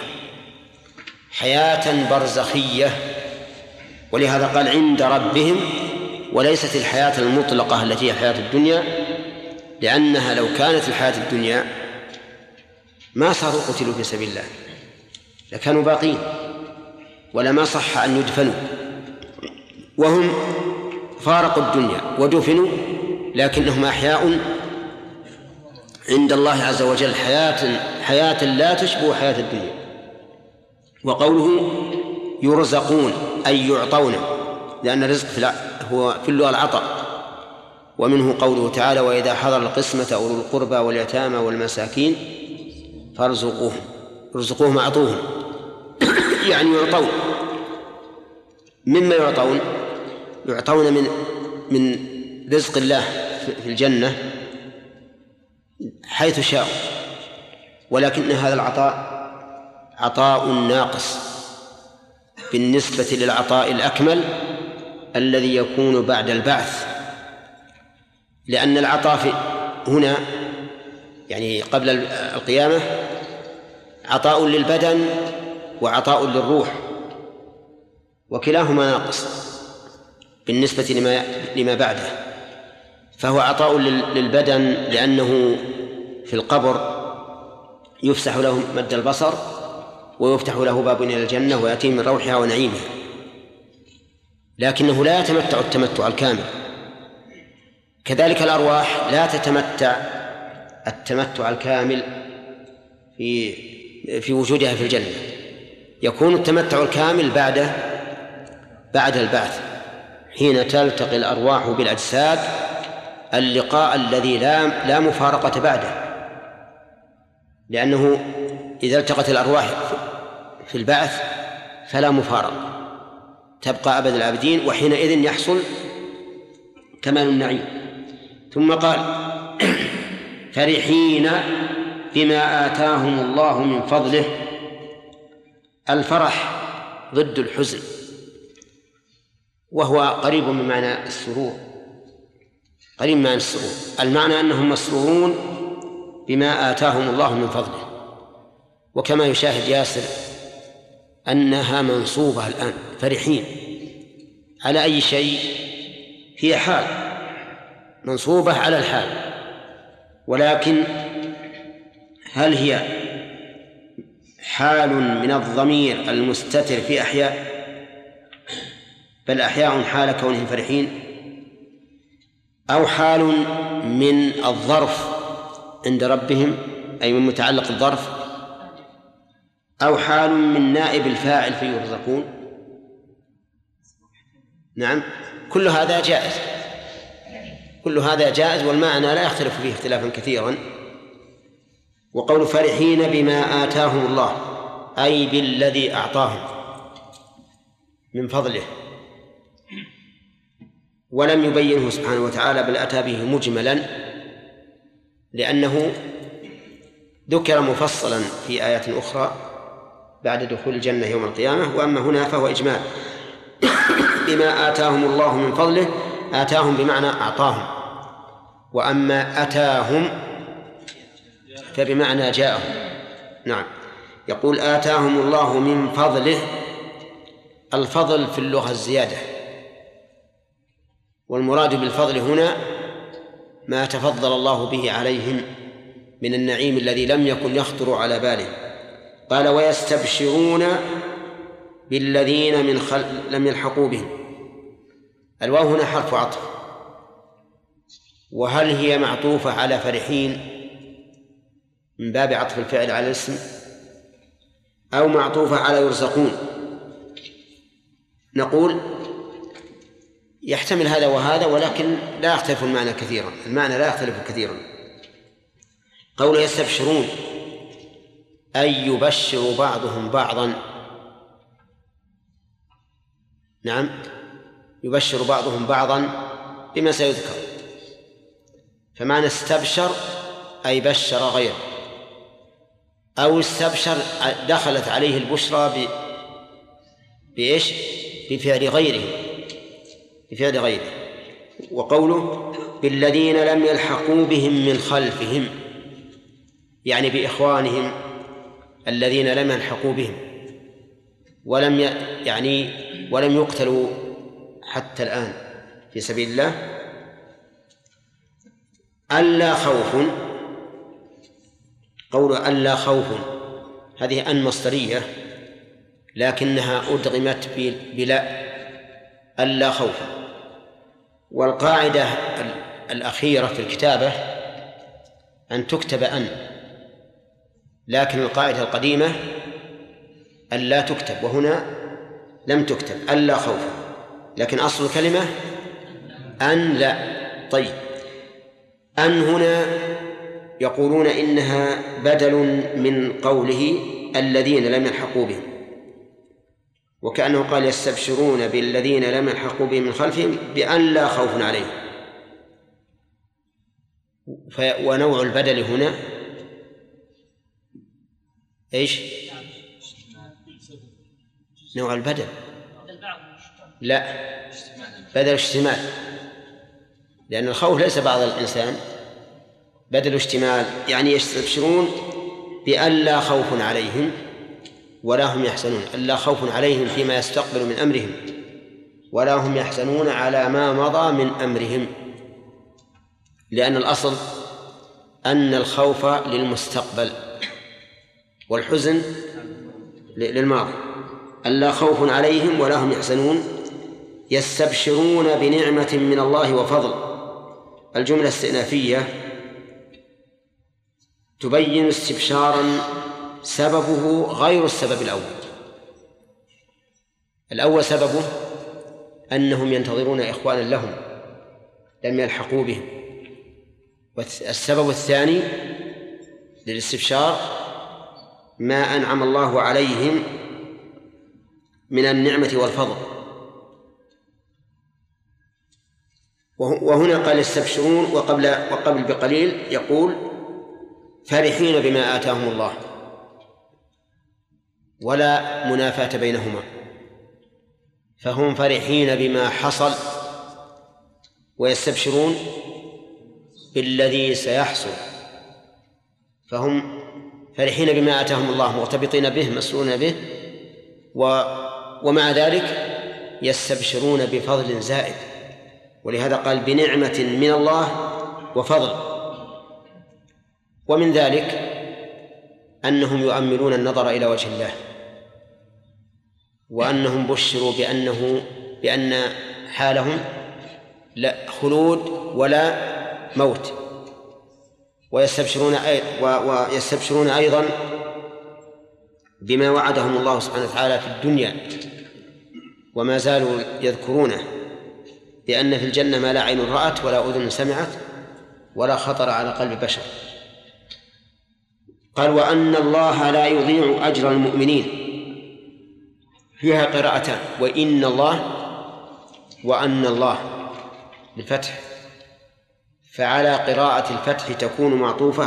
حياة برزخية، ولهذا قال عند ربهم، وليست الحياة المطلقة التي هي حياة الدنيا، لأنها لو كانت الحياة الدنيا ما صاروا قتلوا في سبيل الله، لكانوا باقين ولما صح أن يدفنوا، وهم فارقوا الدنيا ودفنوا لكنهم أحياء عند الله عز وجل، حياة لا تشبه حياة الدنيا. وقوله يرزقون أي يعطون، لأن الرزق هو في اللغة العطاء، ومنه قوله تعالى وإذا حضر القسمة أولو القربى واليتامى والمساكين ارزقوهم أعطوهم يعني يعطون. مما يعطون من رزق الله في الجنة حيث شاء، ولكن هذا العطاء عطاء ناقص بالنسبة للعطاء الأكمل الذي يكون بعد البعث، لأن العطاء هنا يعني قبل القيامة عطاء للبدن وعطاء للروح، وكلاهما ناقص بالنسبة لما بعده، فهو عطاء للبدن لأنه في القبر يفسح له مد البصر ويفتح له باب إلى الجنة ويأتيه من روحها ونعيمها، لكنه لا يتمتع التمتع الكامل. كذلك الأرواح لا تتمتع التمتع الكامل في وجودها في الجنة، يكون التمتع الكامل بعد البعث حين تلتقي الأرواح بالأجساد، اللقاء الذي لا مفارقة بعده، لأنه إذا التقت الأرواح في البعث فلا مفارقة، تبقى أبد الآبدين، وحينئذ يحصل كمال النعيم. ثم قال فرحين بما آتاهم الله من فضله. الفرح ضد الحزن، وهو قريب من معنى السرور، المعنى أنهم مسرورون بما آتاهم الله من فضله، وكما يشاهد ياسر أنها منصوبة الآن فرحين على أي شيء، هي حال منصوبة على الحال، ولكن هل هي حال من الضمير المستتر في أحياء، بل أحياء حال كونهم فرحين، أو حال من الظرف عند ربهم أي من متعلق الظرف، أو حال من نائب الفاعل فيرزقون؟ نعم، كل هذا جائز والمعنى لا يختلف فيه اختلافا كثيرا. وقول فرحين بما آتاهم الله أي بالذي أعطاهم، من فضله، ولم يبينه سبحانه وتعالى بل أتى به مجملا، لأنه ذكر مفصلا في آيات أخرى بعد دخول الجنة يوم القيامة، وأما هنا فهو إجمال بما آتاهم الله من فضله. آتاهم بمعنى أعطاهم، وأما أتاهم فبمعنى جاءهم. نعم، يقول آتاهم الله من فضله. الفضل في اللغة الزيادة، والمراد بالفضل هنا ما تفضل الله به عليهم من النعيم الذي لم يكن يخطر على بالهم. قال ويستبشرون بالذين لم يلحقوا بهم. الواو هنا حرف عطف، وهل هي معطوفة على فرحين من باب عطف الفعل على الاسم، أو معطوفة على يرزقون؟ نقول يحتمل هذا وهذا، ولكن لا يختلف المعنى كثيرا. المعنى لا يختلف كثيرا. قول يستبشرون أي يبشر بعضهم بعضا. نعم، يبشر بعضهم بعضا بما سيذكر. فمعنى استبشر أي بشر غيره، أو استبشر دخلت عليه البشرى بإيش؟ بفعل غيره. وقوله بالذين لم يلحقوا بهم من خلفهم، يعني بإخوانهم الذين لم يلحقوا بهم ولم يقتلوا حتى الآن في سبيل الله. ألا خوف، قول ألا خوف هذه أن مصدرية لكنها أدغمت بلا، ألا خوف. والقاعدة الأخيرة في الكتابة أن تكتب أن، لكن القاعدة القديمة أن لا تكتب، وهنا لم تكتب ألا خوف، لكن أصل الكلمة أن لا. طيب، أن هنا يقولون إنها بدل من قوله الذين لم يلحقوا بهم، وكأنه قال يستبشرون بالذين لم يلحقوا بهم من خلفهم بأن لا خوف عليهم. ونوع البدل هنا إيش؟ نوع البدل لا، بدل اشتمال، لأن الخوف ليس بعض الإنسان، بدل اشتمال، يعني يستبشرون بأن لا خوف عليهم ولا هم يحزنون. ألا خوف عليهم فيما يستقبل من أمرهم، ولا هم يحزنون على ما مضى من أمرهم، لأن الأصل أن الخوف للمستقبل والحزن للماضي. ألا خوف عليهم ولا هم يحزنون يستبشرون بنعمة من الله وفضل. الجملة استئنافية تبين استبشارا سببه غير السبب الأول سببه أنهم ينتظرون إخوانا لهم لم يلحقوا بهم، والسبب الثاني للاستبشار ما أنعم الله عليهم من النعمة والفضل. وهنا قال يستبشرون، وقبل بقليل يقول فرحين بما آتاهم الله، ولا منافاة بينهما، فهم فرحين بما حصل ويستبشرون بالذي سيحصل، فهم فرحين بما آتاهم الله مرتبطين به مسرورين به، ومع ذلك يستبشرون بفضل زائد، ولهذا قال بنعمة من الله وفضل. ومن ذلك أنهم يؤملون النظر إلى وجه الله، وأنهم بشروا بأن حالهم لا خلود ولا موت، ويستبشرون أيضا بما وعدهم الله سبحانه وتعالى في الدنيا وما زالوا يذكرونه، بأن في الجنة ما لا عين رأت ولا أذن سمعت ولا خطر على قلب بشر. قال وأن الله لا يضيع أجر المؤمنين. فيها قراءتان: وإن الله وأن الله بالفتح، فعلى قراءة الفتح تكون معطوفة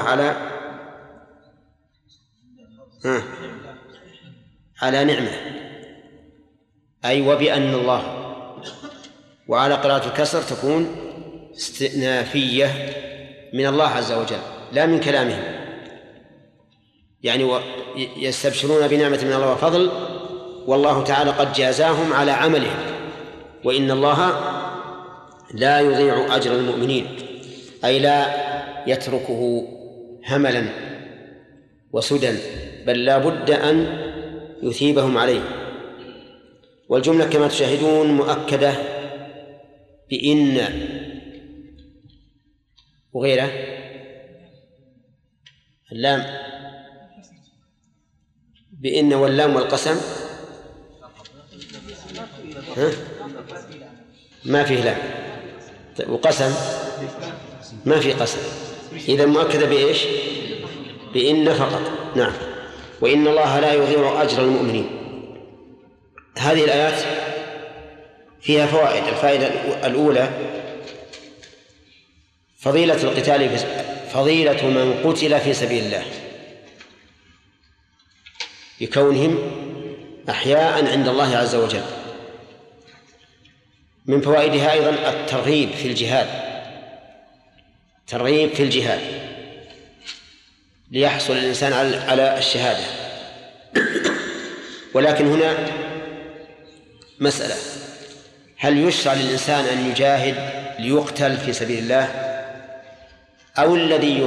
على نعمة، أي وبأن الله. وعلى قراءة الكسر تكون استئنافية من الله عز وجل لا من كلامهم، يعني يستبشرون بنعمة من الله وفضل، والله تعالى قد جازاهم على عملهم، وإن الله لا يضيع أجر المؤمنين، أي لا يتركه هملا وسدى، بل لا بد أن يثيبهم عليه. والجملة كما تشاهدون مؤكدة بإن وغيره، اللام بإن واللام والقسم ما فيه لام، وقسم ما فيه قسم، إذا مؤكدة بإيش؟ بإن فقط. نعم. وإن الله لا يضيع أجر المؤمنين. هذه الآيات فيها فوائد. الفائدة الأولى فضيلة القتال، فضيلة من قتل في سبيل الله بكونهم أحياء عند الله عز وجل. من فوائدها أيضا الترغيب في الجهاد، ترغيب في الجهاد ليحصل الإنسان على الشهادة. ولكن هنا مسألة: هل يشرع للإنسان أن يجاهد ليقتل في سبيل الله، أو الذي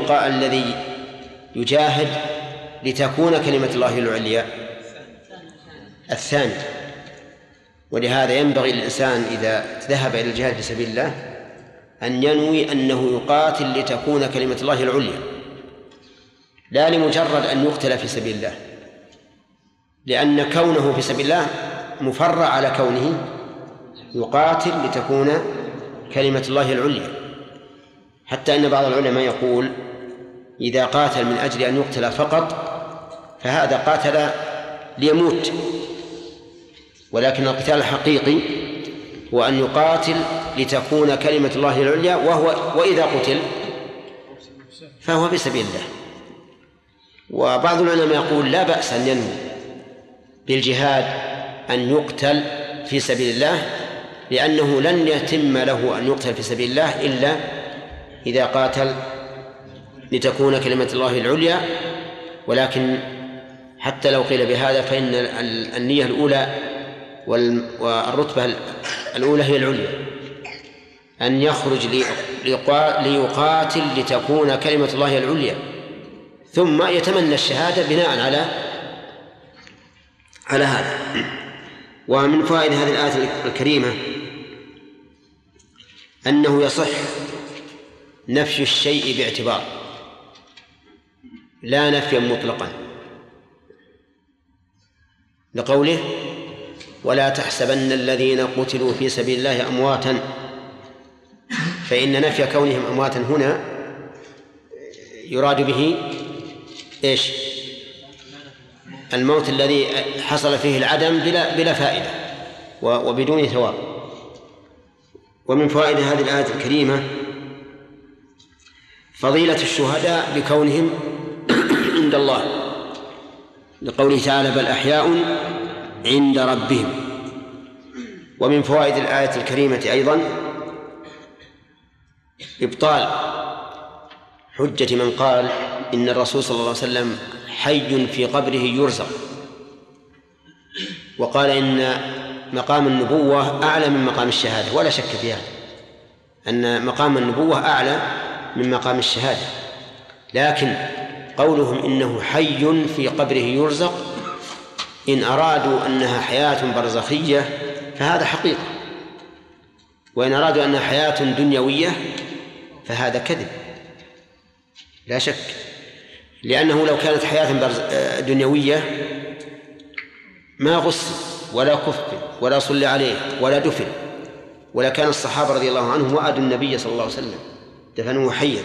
يجاهد لتكون كلمة الله العليا؟ الثاني. ولهذا ينبغي للإنسان إذا ذهب إلى الجهاد في سبيل الله أن ينوي أنه يقاتل لتكون كلمة الله العليا، لا لمجرد أن يقتل في سبيل الله، لأن كونه في سبيل الله مفرع على كونه يقاتل لتكون كلمة الله العليا. حتى أن بعض العلماء يقول إذا قاتل من أجل أن يقتل فقط فهذا قاتل ليموت، ولكن القتال الحقيقي هو أن يقاتل لتكون كلمة الله العليا، وإذا قتل فهو في سبيل الله. وبعض العلماء يقول لا بأس أن ينوي بالجهاد أن يقتل في سبيل الله، لأنه لن يتم له أن يقتل في سبيل الله إلا إذا قاتل لتكون كلمة الله العليا. ولكن حتى لو قيل بهذا فإن النية الأولى والرتبة الأولى هي العليا، أن يخرج ليقاتل لتكون كلمة الله العليا، ثم يتمنى الشهادة بناء على هذا. ومن فوائد هذه الآية الكريمة أنه يصح نفي الشيء باعتبار، لا نفيا مطلقا، لقوله ولا تحسبن الذين قتلوا في سبيل الله أمواتا، فإن نفي كونهم أمواتا هنا يراد به إيش؟ الموت الذي حصل فيه العدم بلا فائدة وبدون ثواب. ومن فوائد هذه الآية الكريمة فضيلة الشهداء بكونهم عند الله، لقوله تعالى بل أحياء عند ربهم. ومن فوائد الآية الكريمة أيضا إبطال حجة من قال إن الرسول صلى الله عليه وسلم حي في قبره يرزق، وقال إن مقام النبوة أعلى من مقام الشهادة، ولا شك في هذا أن مقام النبوة أعلى من مقام الشهادة، لكن قولهم إنه حي في قبره يرزق إن أرادوا أنها حياة برزخية فهذا حقيقة، وإن أرادوا أنها حياة دنيوية فهذا كذب لا شك، لأنه لو كانت حياة دنيوية ما غسل ولا كفن ولا صلى عليه ولا دفن، ولا كان الصحابة رضي الله عنهم وأدوا النبي صلى الله عليه وسلم دفنوه حيا.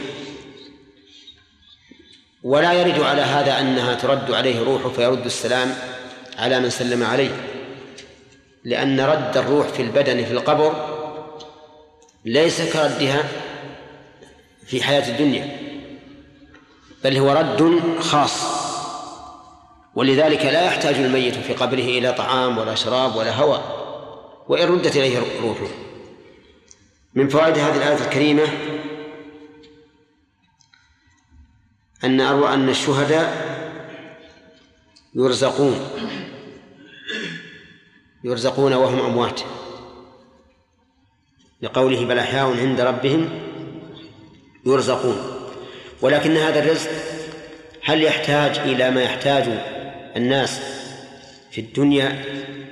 ولا يرد على هذا أنها ترد عليه روحه فيرد السلام على من سلم عليه، لأن رد الروح في البدن في القبر ليس كردها في حياة الدنيا، بل هو رد خاص، ولذلك لا يحتاج الميت في قبره إلى طعام ولا شراب ولا هواء وإن ردت إليه روحه. من فوائد هذه الآية الكريمة أن الشهداء يرزقون وهم أموات، لقوله بل أحياء عند ربهم يرزقون. ولكن هذا الرزق هل يحتاج إلى ما يحتاج الناس في الدنيا؟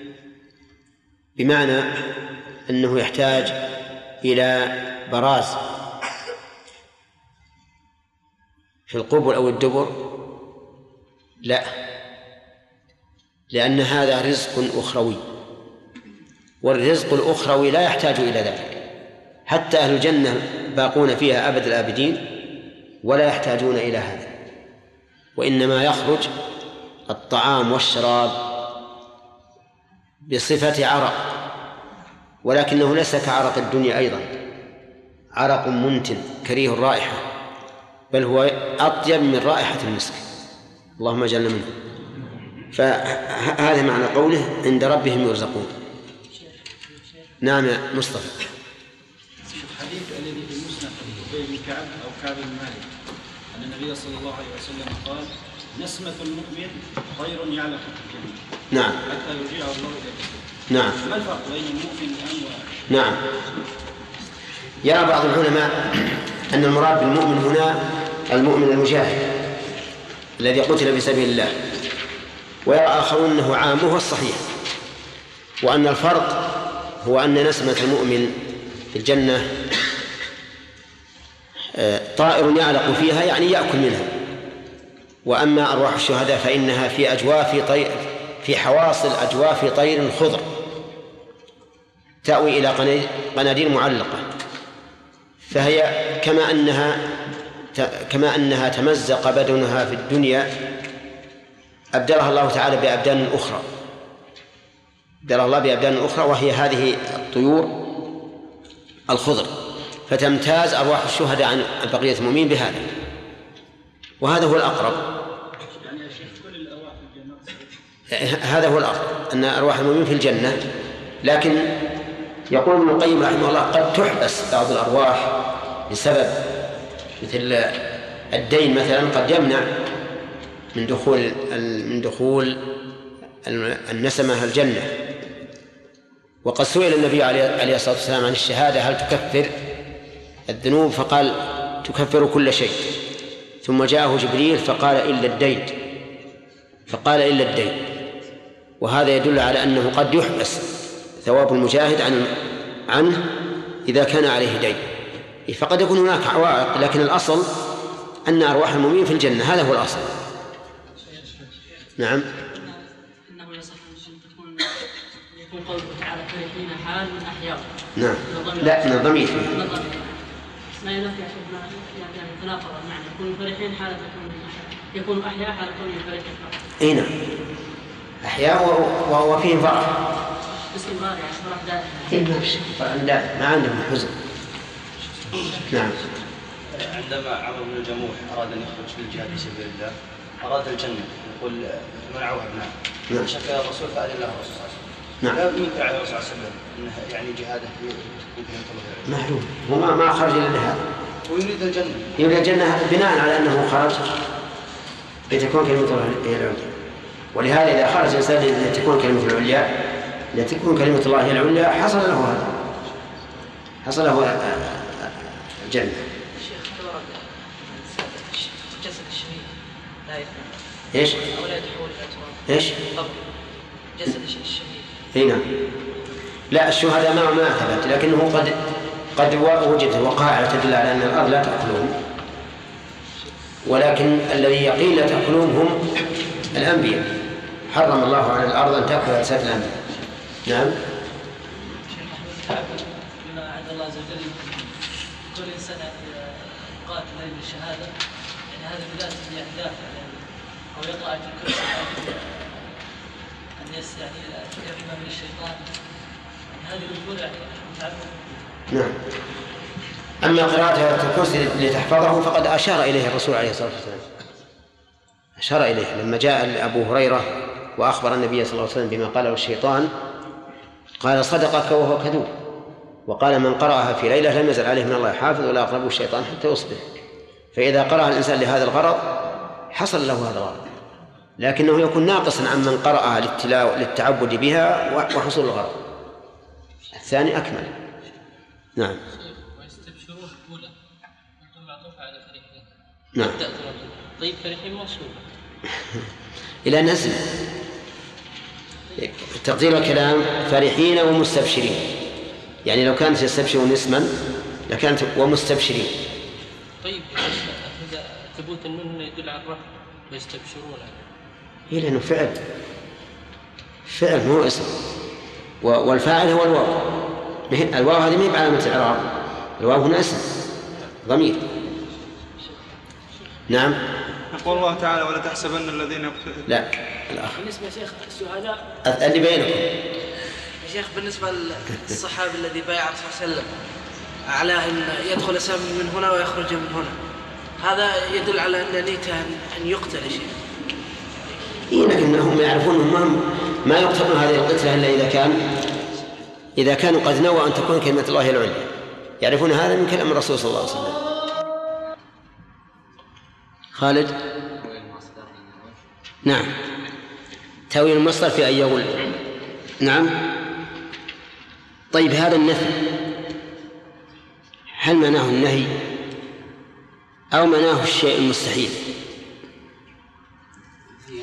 بمعنى أنه يحتاج إلى براز في القبر أو الدبر؟ لا، لأن هذا رزق أخروي، والرزق الأخروي لا يحتاج إلى ذلك. حتى أهل الجنة باقون فيها أبد الآبدين ولا يحتاجون إلى هذا، وإنما يخرج الطعام والشراب بصفة عرق، ولكنه ليس كعرق الدنيا أيضا، عرق منتن كريه الرائحة، بل هو أطيب من رائحة المسك، اللهم اجعلنا منه. فهذا معنى قوله عند ربهم يرزقون. نعم يا مصطفى. الحديث الذي في مسند أبي بن كعب أو كعب بن مالك أن النبي صلى الله عليه وسلم قال: نسمة المؤمن خير يعلق في الجنة. نعم. حتى يرجعه الله إلى جسده. نعم. ما الفرق بين المؤمن الآن نعم. يرى بعض العلماء أن المراد بالمؤمن هنا المؤمن المجاهد الذي قتل في سبيل الله، ويرى آخرون أنه عام، وهو الصحيح، وأن الفرق هو أن نسمة المؤمن في الجنة طائر يعلق فيها، يعني يأكل منها، وأما أرواح الشهداء فإنها في أجواف طير، في حواصل أجواف طير خضر تأوي إلى قناديل معلقة، فهي كما أنها تمزق بدنها في الدنيا أبدلها الله تعالى بأبدان أخرى، أبدلها الله بأبدان أخرى، وهي هذه الطيور الخضر، فتمتاز أرواح الشهداء عن بقية المؤمنين بهذا، وهذا هو الأقرب. هذا هو الأقرب، أن أرواح المؤمنين في الجنة، لكن يقول ابن القيم رحمه الله قد تحبس بعض الأرواح بسبب مثل الدين مثلا، قد يمنع من دخول النسمة الجنة. وقد سئل النبي عليه الصلاة والسلام عن الشهادة هل تكفر الذنوب، فقال تكفر كل شيء، ثم جاءه جبريل فقال إلا الدين، وهذا يدل على أنه قد يحبس ثواب المجاهد عنه إذا كان عليه دين، فقد يكون هناك عوائق، لكن الأصل أن أرواح المؤمنين في الجنة، هذا هو الأصل. نعم. إنه يصح أن يكون قوله تعالى فرحين حال من أحياء. نعم. لا، من الضمير. ما ينفع يعني تناقض المعنى، يكون فرحين حال يكون أحياء حال كونه فرحين. أي نعم. أحياء وهو فيه فرح. باستمرار يعني فرح دائم. لا، ما عندهم حزن. نعم. عندما عمرو بن الجموح أراد أن يخرج للجهاد في سبيل الله، أراد الجنة، يقول منعوه ابناء. نعم. شكى الرسول فأذن الله الرسول صلى الله عليه وسلم. نعم. لا ينكر على الرسول صلى الله عليه وسلم أنه يعني جهاده يمكن أن يطلب. معلوم، هو ما خرج إلا لهذا. ويريد الجنة. يريد الجنة بناء على أنه خرج لتكون كلمة الله هي العليا، ولهذا إذا خرج الإنسان لتكون كلمة العليا، لتكون كلمة الله هي العليا، حصل له هذا، حصل له الجنة. الشيخ ورد جسد الشهيد لا يفهم. إيش؟ أو لا يتحول إلى تراب. إيش؟ جسد الشهيد. هنا. لا، الشهداء ما ثبت، لكنه قد وجدت وقائع تدل على أن الأرض لا تأكلهم، ولكن الذي يقين لا تأكلهم هم الأنبياء، حرم الله على الأرض أن تأكل أجساد الأنبياء. نعم. بما أعد الله عز وجل كل إنسان قاتل بالشهادة، يعني هذا بذات يعني دافع، أو يطلع في الكرسي أن يستعين يرحم من الشيطان هذه الأمور يعني نعم. أما قراءة آية الكرسي لتحفظه فقد أشار إليه الرسول عليه الصلاة والسلام، أشار إليه لما جاء أبو هريرة وأخبر النبي صلى الله عليه وسلم بما قاله الشيطان قال صدقك وهو كذوب، وقال من قرأها في ليلة لم يزل عليه من الله حافظ ولا يقربه الشيطان حتى يصبح. فإذا قرأ الإنسان لهذا الغرض حصل له هذا الغرض، لكنه يكون ناقصا عن من قرأها للتعبد بها وحصول الغرض. الثاني أكمل. نعم. ويستبشرون أولى أنتم معطوف على فريقين. نعم. طيب فريقين موصول إلى نزل تقدير الكلام فرحين ومستبشرين، يعني لو كانت يستبشرون اسما لكانت ومستبشرين. طيب هذا ثبوت النون يدل على الرفع ويستبشرون هي لأنه فعل مو اسم، والفاعل هو الواو. الواو هذه ما هي بعلامة الإعراب، الواو هنا اسم ضمير. نعم. يقول الله تعالى ولا تحسبن الذين لا الآخر بالنسبة يا شيخ الشهداء اللي بينكم يا شيخ، بالنسبة للصحابي الذي بايع الرسول صلى الله عليه وسلم على أن يدخل سهم من هنا ويخرج من هنا، هذا يدل على أن نيته أن يقتل يا شيخ. لكنهم يعرفون ما يقتلون هذه القتلة إلا إذا كانوا قد نووا أن تكون كلمة الله العليا، يعرفون هذا من كلام الرسول صلى الله عليه وسلم. خالد. نعم. تأويل المصدر في أن يغل. نعم. طيب هذا النفي هل معناه النهي أو معناه الشيء المستحيل؟ فيه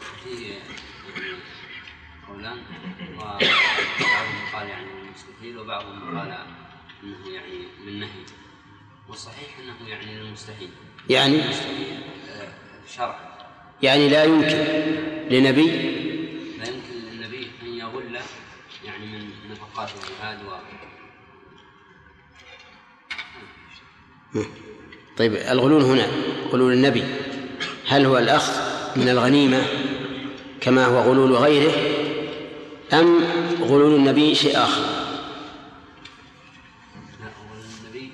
قولان وبعضهم قال يعني المستحيل وبعضهم قال انه يعني للنهي، والصحيح انه يعني للمستحيل، يعني شرع، يعني لا يمكن لنبي ان يغل يعني من نفقات الجهاد طيب الغلول هنا غلول النبي هل هو الأخذ من الغنيمة كما هو غلول غيره أم غلول النبي شيء آخر؟ لا، غلول النبي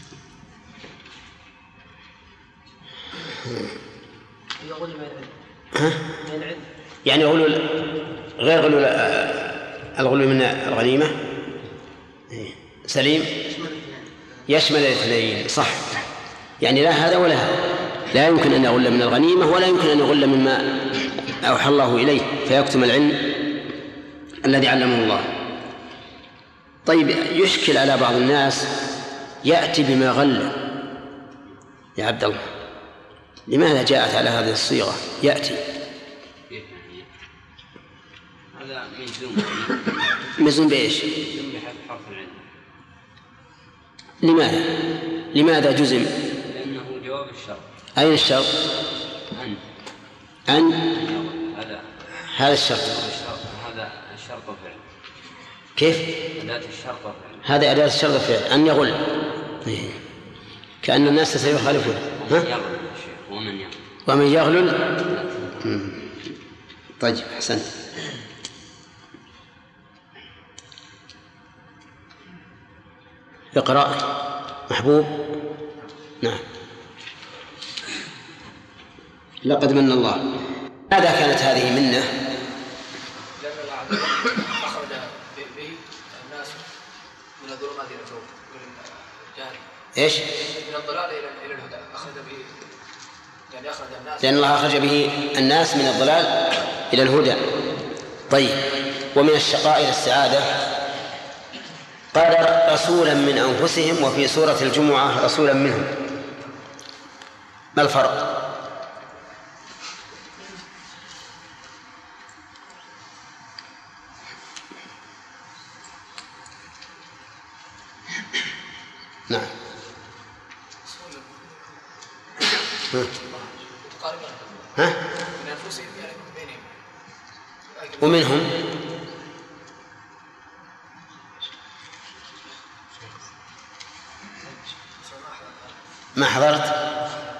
يغل من العلم، يعني غلول غير غلول الغلول من الغنيمة. سليم يشمل الاثنين صح، يعني لا هذا ولا هذا، لا يمكن أن يغل من الغنيمة ولا يمكن أن يغل مما أوحى الله إليه فيكتم العلم الذي علمه الله. طيب يشكل على بعض الناس يأتي بما غل. يا عبد الله لماذا جاءت على هذه الصيغة يأتي؟ هذا مجزوم بإيش؟ مجزوم بحذف حرف العلم. لماذا جزم؟ لأنه جواب الشرط. أين الشرط؟ أن هذا الشرط. هذا الشرط فعل. كيف؟ أداة الشرط فعل. هذا أداة الشرط فعل أن يغل. كأن الناس سيخالفون. ومن يغلل. طيب أحسنت. اقرأ محبوب. نعم. لقد من الله. ماذا كانت هذه منه؟ لأن الله أخرج به الناس من الظلمات إلى النور إيش؟ من الضلال إلى الهدى، أخرج به يعني أخرج الناس، لأن الله أخرج به الناس من الضلال إلى الهدى. طيب ومن الشقاء إلى السعادة. قال رسولا من أنفسهم وفي سورة الجمعة رسولا منهم، ما الفرق؟ نعم. ها؟ من أنفسهم يعني بينهم ومنهم ما حضرت؟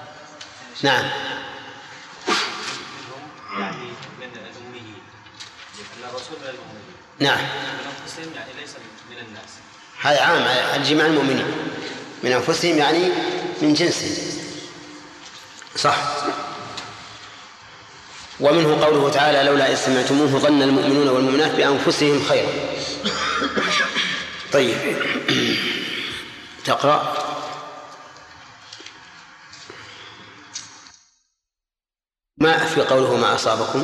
نعم. يعني من الأميين أن الرسول من المؤمنين. نعم. من أنفسهم يعني ليس من الناس. هذا عام الجماع المؤمنين من أنفسهم يعني من جنسهم. صح. ومنه قوله تعالى لولا إذ سمعتموه ظن المؤمنون والمؤمنات بأنفسهم خيرا. طيب تقرأ. ما في قوله ما أصابكم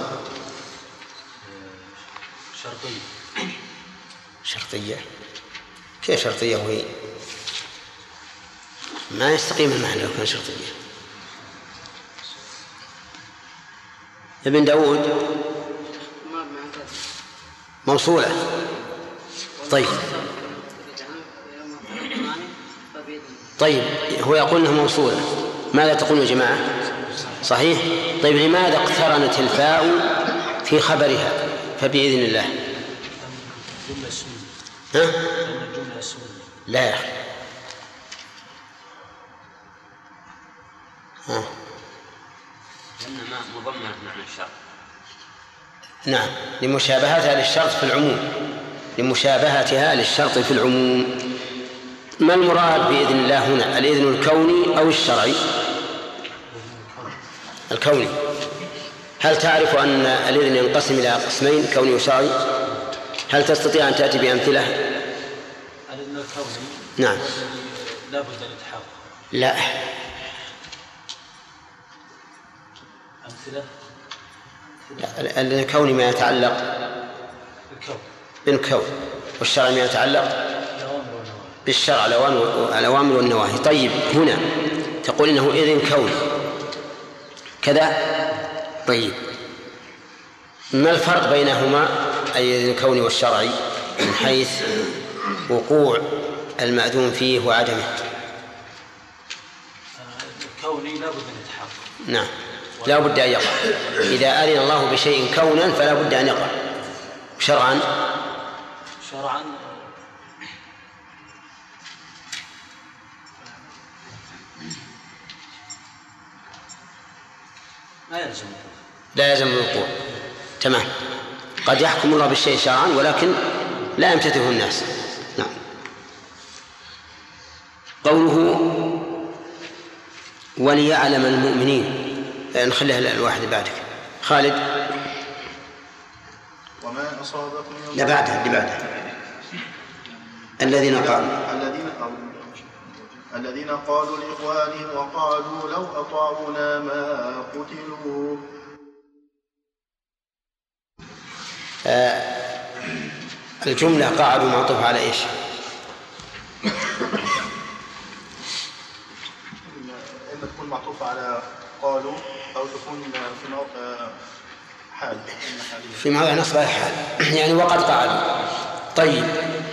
شرطية. كيف شرطية وهي ما يستقيم المعنى لو كان شرطية. ابن داود موصولة. طيب هو يقول انها موصولة، ماذا تقول يا جماعة؟ صحيح. طيب لماذا اقترنت الفاء في خبرها فبإذن الله؟ ها؟ لا يا أخي. لأنها مضمنة معنى الشرط. نعم لمشابهتها للشرط في العموم، لمشابهتها للشرط في العموم. ما المراد بإذن الله هنا؟ الإذن الكوني أو الشرعي؟ الكوني. هل تعرف أن الإذن ينقسم إلى قسمين كوني وشرعي؟ هل تستطيع أن تأتي بأمثلة؟ الإذن الكوني نعم لا بد من التحقق. لا أمثلة. الإذن الكوني ما يتعلق بالكون، والشرع ما يتعلق بالشرع الأوامر والنواهي. طيب هنا تقول إنه إذن كوني كذا. طيب ما الفرق بينهما أي إذن الكوني والشرعي من حيث وقوع المأذون فيه وعدمه؟ الكوني لا بد من التحقق. نعم لا بد أن يقع. إذا أذن الله بشيء كونا فلا بد أن يقع. شرعا لا يلزم الوقوع. تمام. قد يحكم الله بالشيء شرعا ولكن لا يمتثله الناس. نعم. قوله وليعلم المؤمنين. نخليها الواحد بعدك خالد. وما أصابكم لا بعدها الذين قالوا لإخوانهم وقالوا لو أطاعونا ما قتلوا. الجملة قاعدوا معطوف على إيش؟ إما تكون معطوفة على قالوا أو تكون في موضع حال في موضع نصب الحال يعني وقد قعدوا. طيب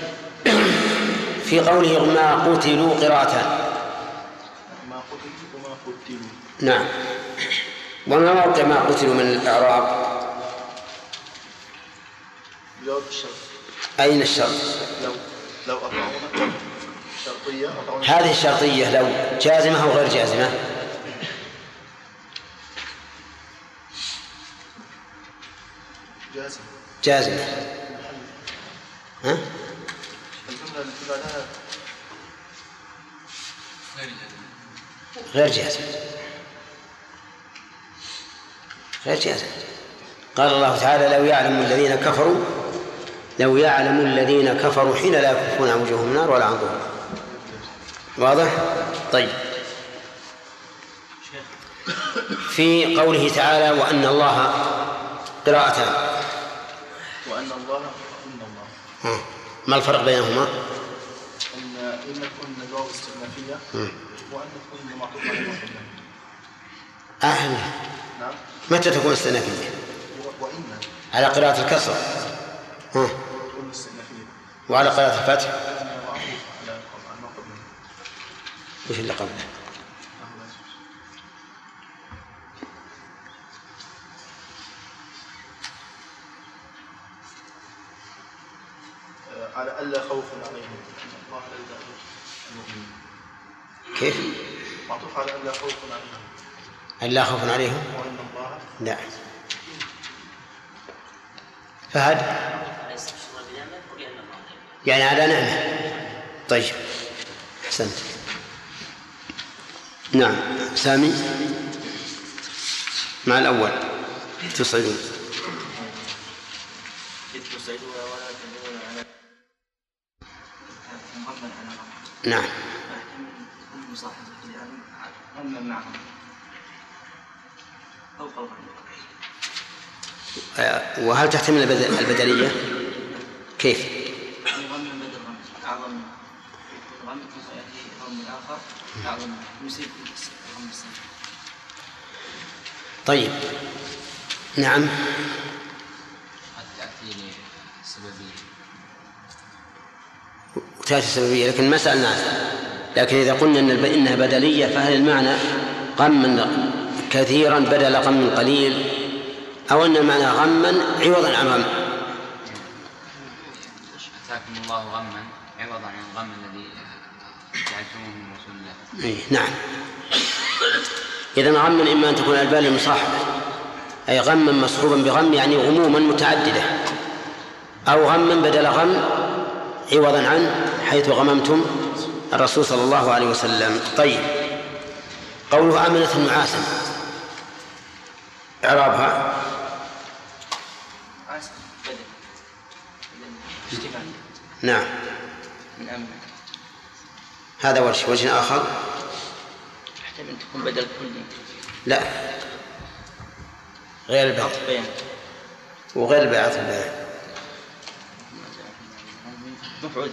في قوله ما قتلوا قراءتان. ما قتلوا وما قتلوا. نعم. وما موقع ما قتلوا من الإعراب؟ جواب الشرط. أين الشرط؟ لو أطاعونا شرطية. هذه الشرطية لو جازمة أو غير جازمة؟ جازمة. ها؟ الجملة التي بعدها غير جازمة. غير جازمة. قال الله تعالى لو يعلم الذين كفروا حين لا يكفون عن وجوههم النار ولا عن ظهورهم. واضح؟ طيب في قوله تعالى وأن الله قراءتان. وأن الله ما الفرق بينهما؟ إن تكون جواب استئنافية وأن تكون معطوفة على المقدم. نعم. متى تكون استئنافية؟ وإن على قراءة الكسر. تكون استئنافية. وعلى قراءة الفتح. وش اللي قبله؟ على ألا خوف عليهم. الله لا يدعو المؤمنين. كيف؟ معطوف على ألا خوف عليهم. ألا خوف عليهم؟ وإن الله لا فهد يعني على نعمة. طيب أحسنت. نعم سامي مع الأول تصعدون. نعم وهل تحتمل البدلية؟ كيف؟ طيب نعم. تأتي السببية لكن ما سألنا. لكن إذا قلنا إنها بدلية فهل المعنى غما كثيرا بدل غم قليل أو أن المعنى غما عوضا عن غم؟ أتاكم الله غما عوضا عن الغم الذي جعلتموه من رسول الله. نعم. إذن غما إما أن تكون البال المصاحبة أي غما مصحوبا بغم يعني غموما متعددة، أو غما بدل غم عوضا عنه حيث غممتم الرسول صلى الله عليه وسلم. طيب قوله آمنة نعاسا إعرابها نعم هذا وجه آخر يحتمل تكون بدل كلي. لا غير البيان وغير البيعة البيان مفعول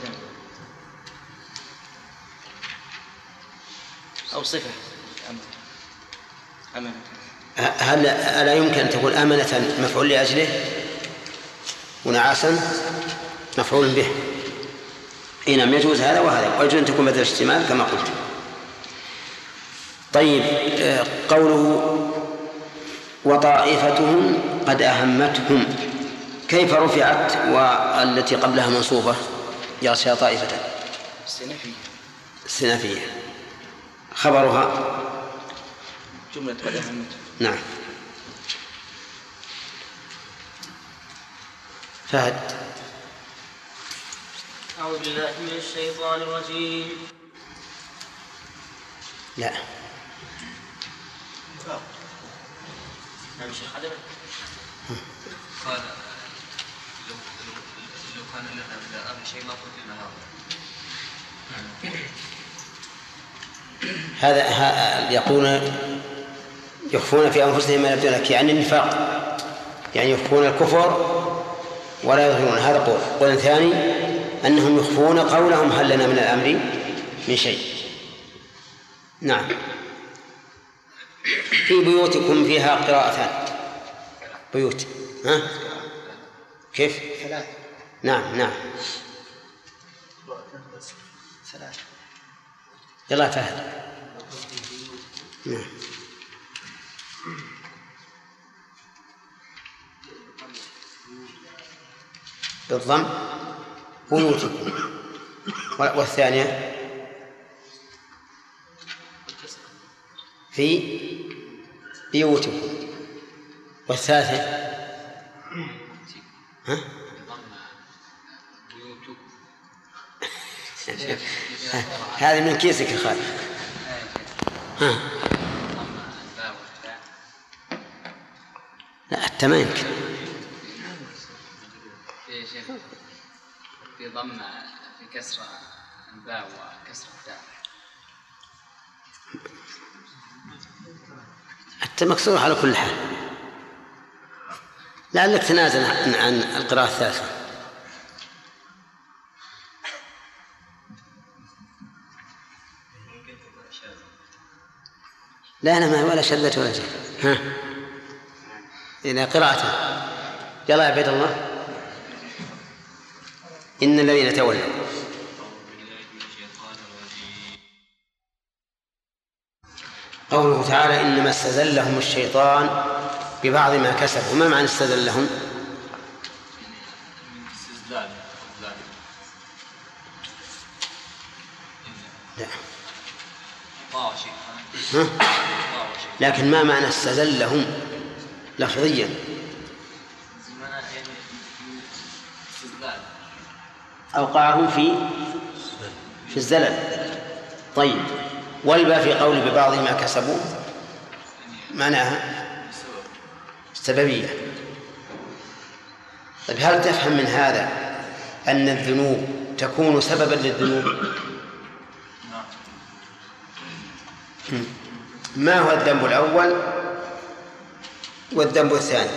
أو صفة أمانة. هل ألا يمكن أن تكون آمنة مفعول لأجله ونعاسا مفعول به؟ نعم يجوز هذا وهذا، ويجوز أن تكون بدل اشتمال كما قلت. طيب قوله وطائفتهم قد أهمتهم كيف رفعت والتي قبلها منصوبة يغشى طائفة؟ السنافية خبرها جملة قد أهمتهم. نعم. فهد. أعوذ بالله من الشيطان الرجيم. لا نعم شيخ خادم قال لو كان لنا من الأمر شيء ما قتلنا هذا يقولون يخفون في أنفسهم ما يبدون لك يعني النفاق، يعني يخفون الكفر ولا يظهرون. هذا قول ثاني أنهم يخفون قولهم هل لنا من الأمر من شيء. نعم. في بيوتكم فيها قراءتان بيوت ها كيف؟ نعم يلا فهد. نعم. بالضم بيوتكم والثانية في بيوتكم والثالثة ها؟ هذه من كيسك يا خالد. ها لا التما يمكن في ضم في كسر الباء وكسر التاء. التاء مكسور على كل حال. لعلك تنازل عن القراءة الثالثة. لا أنا ما ولا شذة ولا شيء. ها إلى قراءته. يلا يا عبيد الله. إن الذين تولوا قوله تعالى إنما استزلهم الشيطان ببعض ما كسبوا. ما معنى استزلهم؟ لا لكن ما معنى استزلهم لفظيا؟ أوقعهم في الزلل. طيب، والباء في قول ببعض ما كسبوا معناها سببية. طيب، هل تفهم من هذا أن الذنوب تكون سببا للذنوب؟ ما هو الذنب الأول والذنب الثاني؟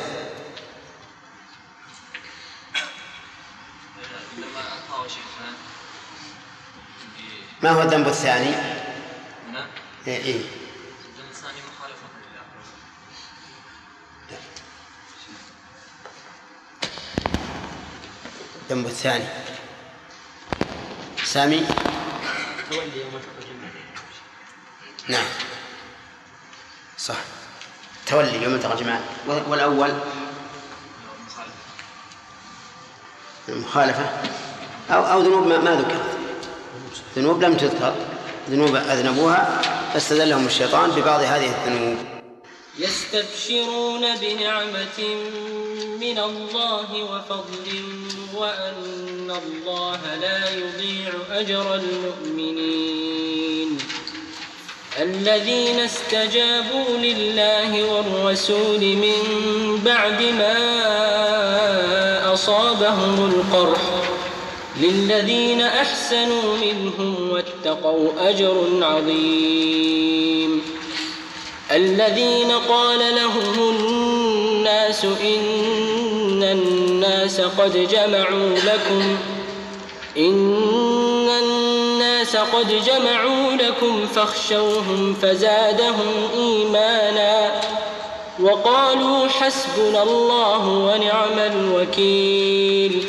ما هو الذنب الثاني؟ إيه؟ الذنب الثاني سامي؟ تولي يوم التقى الجمعان. نعم صح، تولي يوم التقى الجمعان. والأول المخالفة أو ذنوب ما ذكرت، ذنوب لم تذكر، ذنوب أذنبوها فاستدلهم الشيطان ببعض هذه الذنوب. يستبشرون بنعمة من الله وفضل وأن الله لا يضيع أجر المؤمنين. الذين استجابوا لله والرسول من بعد ما أصابهم القرح للذين أحسنوا منهم واتقوا أجر عظيم. الذين قال لهم الناس إن الناس قد جمعوا لكم فاخشوهم فزادهم إيمانا وقالوا حسبنا الله ونعم الوكيل.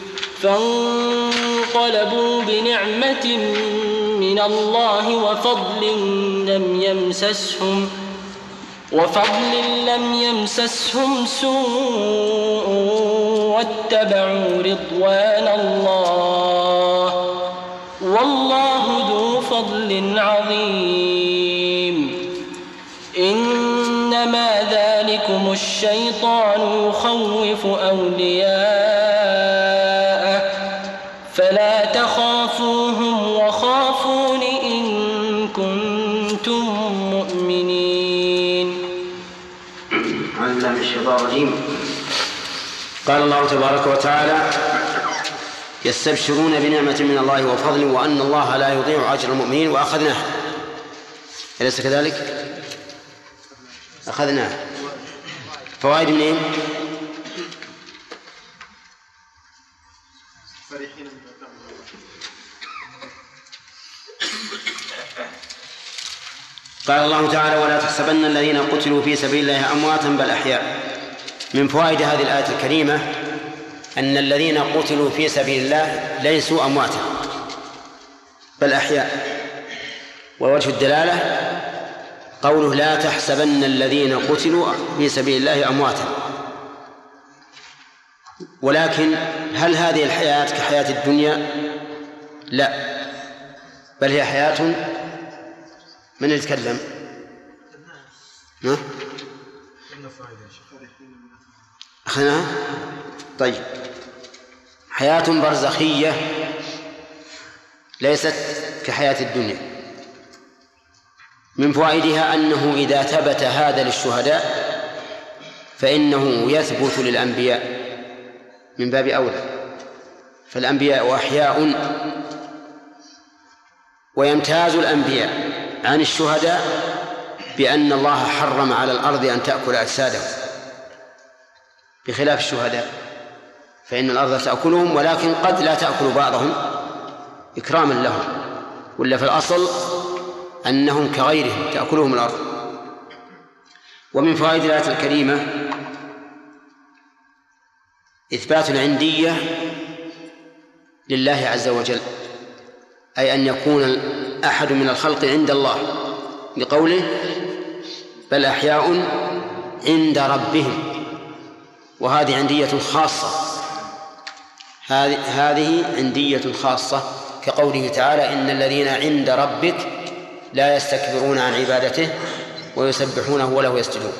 فانقلبوا بنعمة من الله وفضل لم يمسسهم سوء واتبعوا رضوان الله والله ذو فضل عظيم. إنما ذلكم الشيطان يخوف أولياءه فلا تخافوهم وخافون إن كنتم مؤمنين. أعوذ بالله من الشيطان الرجيم. قال الله تبارك وتعالى: يستبشرون بنعمة من الله وفضل وأن الله لا يضيع أجر المؤمنين. وأخذناه، أليس كذلك؟ أخذناه. فوائد منين؟ قال الله تعالى: ولا تحسبن الذين قتلوا في سبيل الله أمواتا بل أحياء. من فوائد هذه الآية الكريمة أن الذين قتلوا في سبيل الله ليسوا أمواتا بل أحياء. ووجه الدلالة قوله: لا تحسبن الذين قتلوا في سبيل الله أمواتا. ولكن هل هذه الحياة كحياة الدنيا؟ لا، بل هي حياة من يتكلم؟ أخذناها؟ طيب، حياة برزخية ليست كحياة الدنيا. من فوائدها أنه إذا ثبت هذا للشهداء فإنه يثبت للأنبياء من باب أولى، فالأنبياء أحياء، ويمتاز الأنبياء عن الشهداء بأن الله حرم على الأرض أن تأكل أجسادهم، بخلاف الشهداء فإن الأرض تأكلهم، ولكن قد لا تأكل بعضهم إكراما لهم، ولا في الأصل أنهم كغيرهم تأكلهم الأرض. ومن فوائد الآية الكريمة إثبات العندية لله عز وجل، أي أن يكون أحد من الخلق عند الله، لقوله: بل أحياء عند ربهم. وهذه عندية خاصة، هذه عندية خاصة، كقوله تعالى: إن الذين عند ربك لا يستكبرون عن عبادته ويسبحونه وله يسجدون.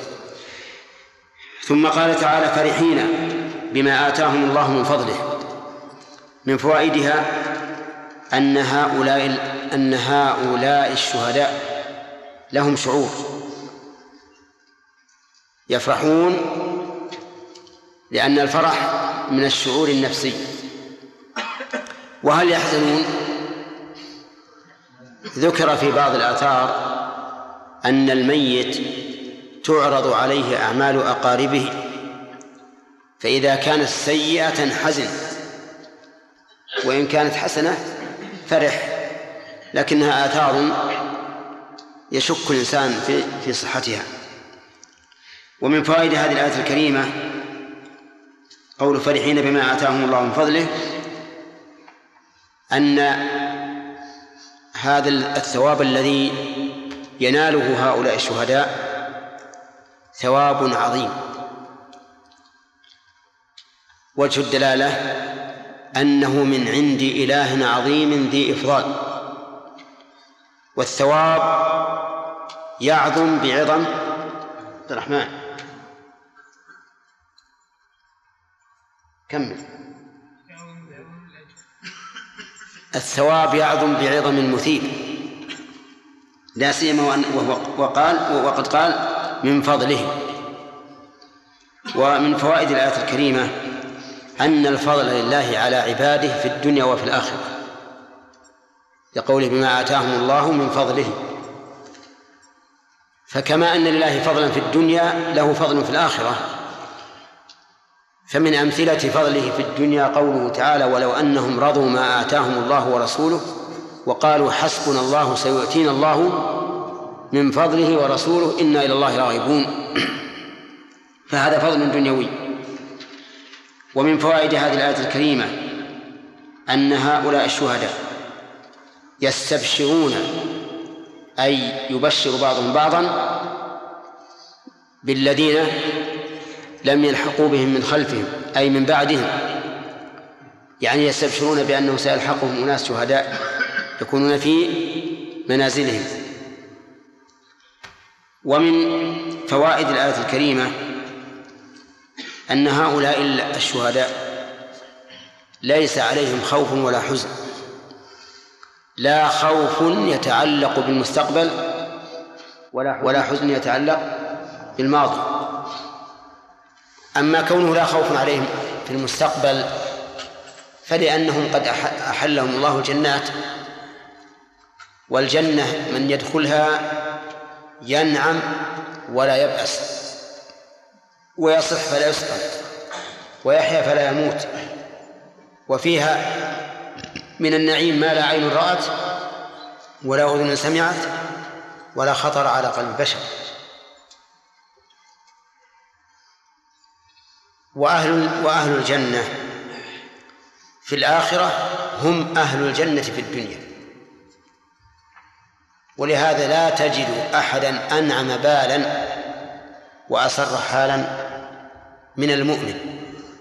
ثم قال تعالى: فرحين بما آتاهم الله من فضله. من فوائدها أن هؤلاء الشهداء لهم شعور، يفرحون، لأن الفرح من الشعور النفسي. وهل يحزنون؟ ذكر في بعض الآثار أن الميت تعرض عليه أعمال أقاربه، فإذا كانت سيئة حزن، وإن كانت حسنة فرح، لكنها آثار يشك الإنسان في صحتها. ومن فوائد هذه الآية الكريمة قول فرحين بما آتاهم الله من فضله، أن هذا الثواب الذي يناله هؤلاء الشهداء ثواب عظيم. وجه الدلالة أنه من عند إله عظيم ذي إفضال، والثواب يعظم بعظم عبد الرحمن. كمل. الثواب يعظم بعظم المثيب، لا سيما وقد قال من فضله. ومن فوائد الآية الكريمة أن الفضل لله على عباده في الدنيا وفي الآخرة، لقوله بما آتاهم الله من فضله. فكما أن لله فضلا في الدنيا له فضل في الآخرة. فمن أمثلة فضله في الدنيا قوله تعالى ولو أنهم رضوا ما آتاهم الله ورسوله وقالوا حسبنا الله سيؤتينا الله من فضله ورسوله إنا إلى الله راغبون. فهذا فضل دنيوي. ومن فوائد هذه الآية الكريمة أن هؤلاء الشهداء يستبشرون، أي يبشر بعضهم بعضا بالذين لم يلحقوا بهم من خلفهم، أي من بعدهم، يعني يستبشرون بأنه سيلحقهم أناس شهداء يكونون في منازلهم. ومن فوائد الآية الكريمة أن هؤلاء الشهداء ليس عليهم خوف ولا حزن، لا خوف يتعلق بالمستقبل ولا حزن يتعلق بالماضي. أما كونه لا خوف عليهم في المستقبل فلأنهم قد أحلهم الله الجنات، والجنة من يدخلها ينعم ولا يبأس، ويصح فلا يسقط، ويحيا فلا يموت، وفيها من النعيم ما لا عين رأت ولا أذن سمعت ولا خطر على قلب بشر. وأهل الجنة في الآخرة هم أهل الجنة في الدنيا، ولهذا لا تجد أحدا أنعم بالا وأسر حالا من المؤمن.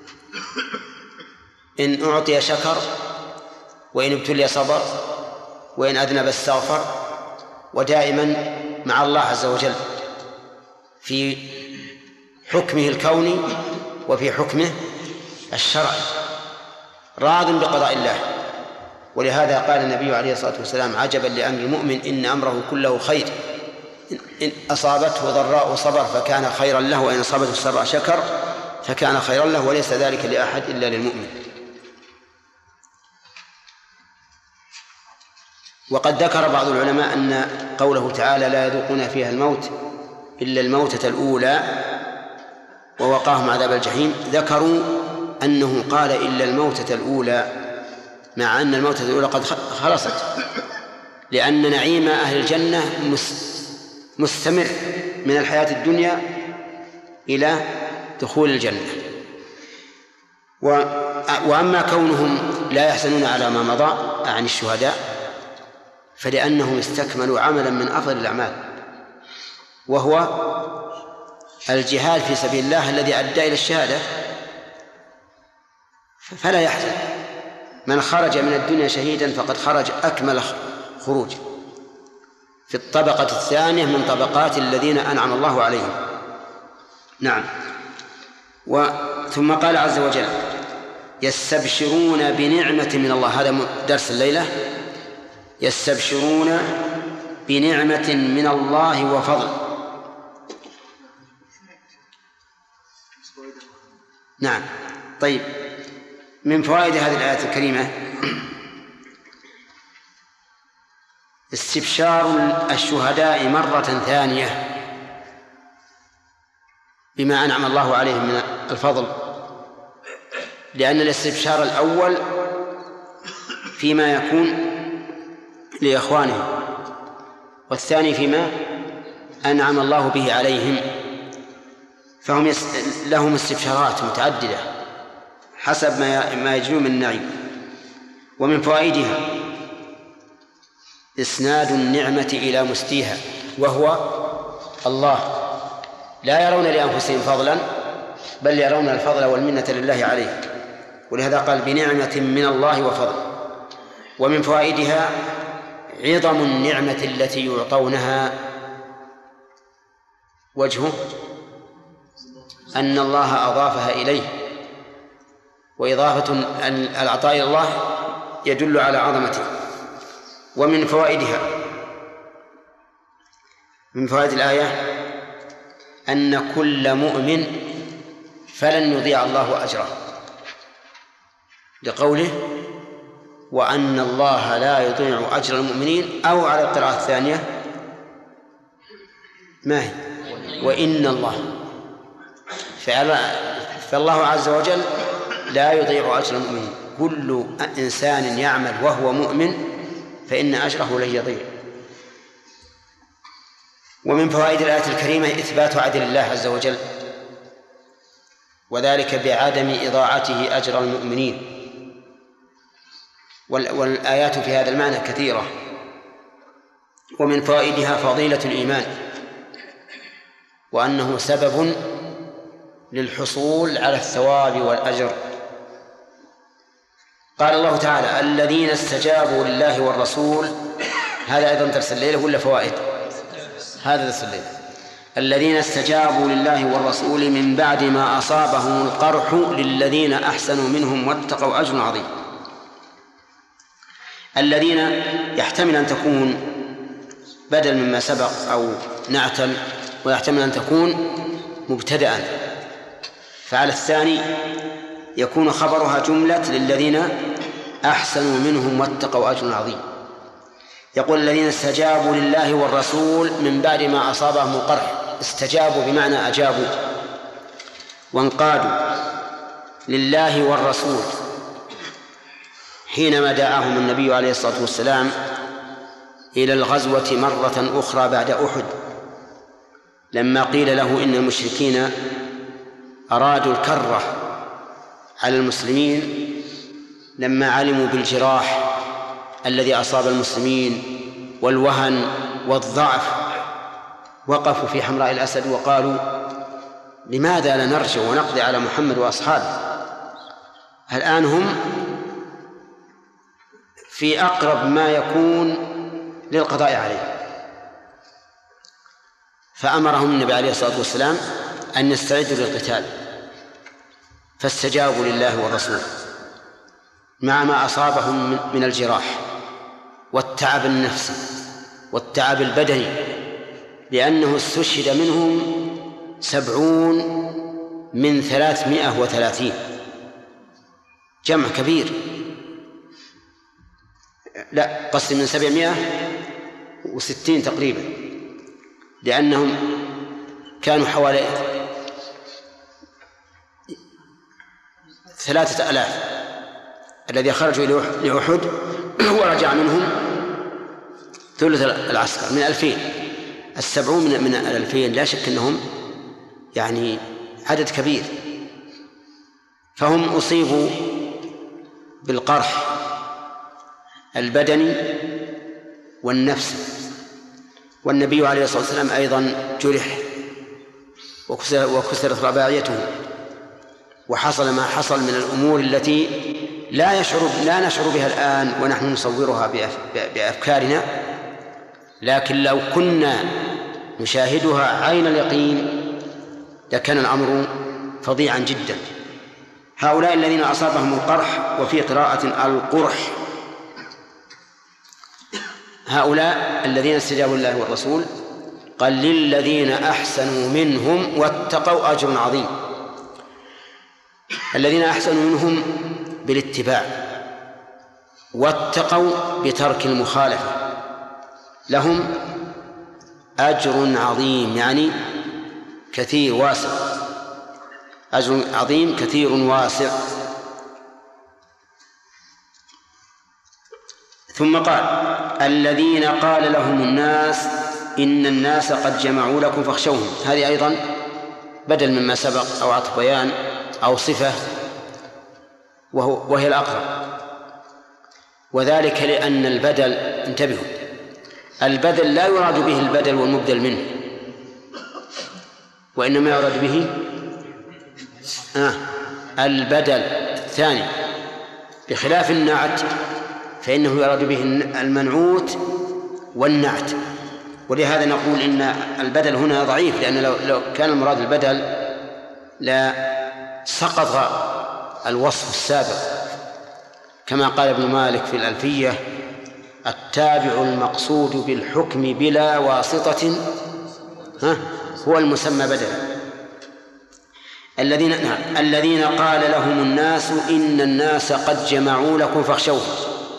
إن أعطي شكر، وإن ابتلي صبر، وإن أذنب استغفر، ودائما مع الله عز وجل في حكمه الكوني وفي حكمه الشرعي، راض بقضاء الله. ولهذا قال النبي عليه الصلاة والسلام عجبا لأمر المؤمن إن أمره كله خير، إن أصابته ضراء صبر فكان خيرا له، وإن أصابته سراء شكر فكان خيرا له، وليس ذلك لأحد إلا للمؤمن. وقد ذكر بعض العلماء أن قوله تعالى لا يذوقون فيها الموت إلا الموتة الأولى ووقاهم عذاب الجحيم، ذكروا أنه قال إلا الموتة الأولى، مع أن الموتة الأولى قد خلصت، لأن نعيم أهل الجنة مستمر من الحياة الدنيا إلى دخول الجنة. وأما كونهم لا يحزنون على ما مضى عن الشهداء فلأنهم استكملوا عملا من أفضل الأعمال، وهو الجهاد في سبيل الله الذي أدى إلى الشهادة، فلا يحزن. من خرج من الدنيا شهيدا فقد خرج أكمل خروج في الطبقة الثانية من طبقات الذين أنعم الله عليهم. نعم. ثم قال عز وجل يستبشرون بنعمة من الله. هذا درس الليلة. يستبشرون بنعمة من الله وفضل. نعم. طيب، من فوائد هذه الآية الكريمة استبشار الشهداء مرة ثانية بما أنعم الله عليهم من الفضل، لأن الاستبشار الأول فيما يكون لإخوانهم، والثاني فيما أنعم الله به عليهم، فهم لهم استبشارات متعددة حسب ما يجدون من النعيم. ومن فوائدها إسناد النعمة إلى مستيها وهو الله، لا يرون لأنفسهم فضلا بل يرون الفضل والمنة لله عليه، ولهذا قال بنعمة من الله وفضل. ومن فوائدها عظم النعمة التي يعطونها، وجهه أن الله أضافها إليه، وإضافة العطاء إلى الله يدل على عظمته. ومن فوائدها، من فوائد الآية أن كل مؤمن فلن يضيع الله أجره، لقوله وأن الله لا يضيع أجر المؤمنين، أو على القراءة الثانية ما هي وإن الله، فالله عز وجل لا يضيع أجر المؤمنين. كل إنسان يعمل وهو مؤمن فإن أجره لن يضيع. ومن فوائد الآية الكريمة إثبات عدل الله عز وجل، وذلك بعدم إضاعته أجر المؤمنين. والآيات في هذا المعنى كثيرة. ومن فوائدها فضيلة الإيمان، وأنه سبب للحصول على الثواب والأجر. قال الله تعالى الذين استجابوا لله والرسول، هذا أيضا درس الليلة ولا فوائد؟ هذا درس الليلة. الذين استجابوا لله والرسول من بعد ما أصابهم القرح للذين أحسنوا منهم واتقوا أجر عظيم. الذين يحتمل أن تكون بدل مما سبق أو نعتل، ويحتمل أن تكون مبتدأ، فعلى الثاني يكون خبرها جملة للذين أحسنوا منهم واتقوا أجر عظيم. يقول الذين استجابوا لله والرسول من بعد ما أصابهم القرح. استجابوا بمعنى أجابوا وانقادوا لله والرسول حينما دعاهم النبي عليه الصلاة والسلام إلى الغزوة مرة أخرى بعد أحد، لما قيل له إن المشركين أرادوا الكرة على المسلمين لما علموا بالجراح الذي أصاب المسلمين والوهن والضعف، وقفوا في حمراء الأسد وقالوا لماذا لا نرجع ونقضي على محمد وأصحابه؟ الآن هم في أقرب ما يكون للقضاء عليه. فأمرهم النبي عليه الصلاة والسلام أن يستعدوا للقتال، فاستجابوا لله والرسول مع ما أصابهم من الجراح والتعب النفسي والتعب البدني، لأنه استشهد منهم 70 من 330، جمع كبير. لا، قصدي من 760 تقريبا، لأنهم كانوا حوالي 3000 الذي خرجوا لأحد ورجع منهم ثلث العسكر من 2000. 70 من 2000 لا شك أنهم يعني عدد كبير، فهم أصيبوا بالقرح البدني والنفسي. والنبي عليه الصلاة والسلام أيضا جرح وكسرت رباعيته، وحصل ما حصل من الأمور التي لا نشعر بها الآن ونحن نصورها بأفكارنا، لكن لو كنا نشاهدها عين اليقين لكان الأمر فظيعا جدا، هؤلاء الذين أصابهم القرح، وفي قراءة القرح، هؤلاء الذين استجابوا لله والرسول قال للذين أحسنوا منهم واتقوا أجر عظيم. الذين أحسنوا منهم بالاتباع واتقوا بترك المخالفة لهم أجر عظيم، يعني كثير واسع، أجر عظيم كثير واسع. ثم قال الذين قال لهم الناس إن الناس قد جمعوا لكم فاخشوهم، هذه أيضا بدل مما سبق أو عطف بيان أو صفة، وهي الأقرب، وذلك لأن البدل، انتبهوا، البدل لا يراد به البدل والمبدل منه، وإنما يراد به البدل الثاني، بخلاف النعت فإنه يراد به المنعوت والنعت. ولهذا نقول إن البدل هنا ضعيف، لأن لو كان المراد البدل لا سقط الوصف السابق، كما قال ابن مالك في الألفية التابع المقصود بالحكم بلا واسطة هو المسمى بدلا. الذين قال لهم الناس إن الناس قد جمعوا لكم فاخشوهم.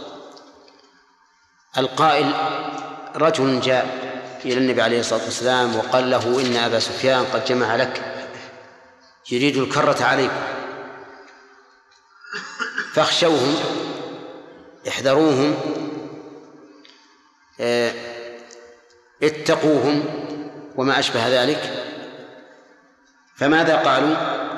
القائل رجل جاء إلى النبي عليه الصلاة والسلام وقال له إن أبا سفيان قد جمع لك يريد الكرة عليكم فاخشوهم، احذروهم، اتقوهم وما أشبه ذلك. فماذا قالوا؟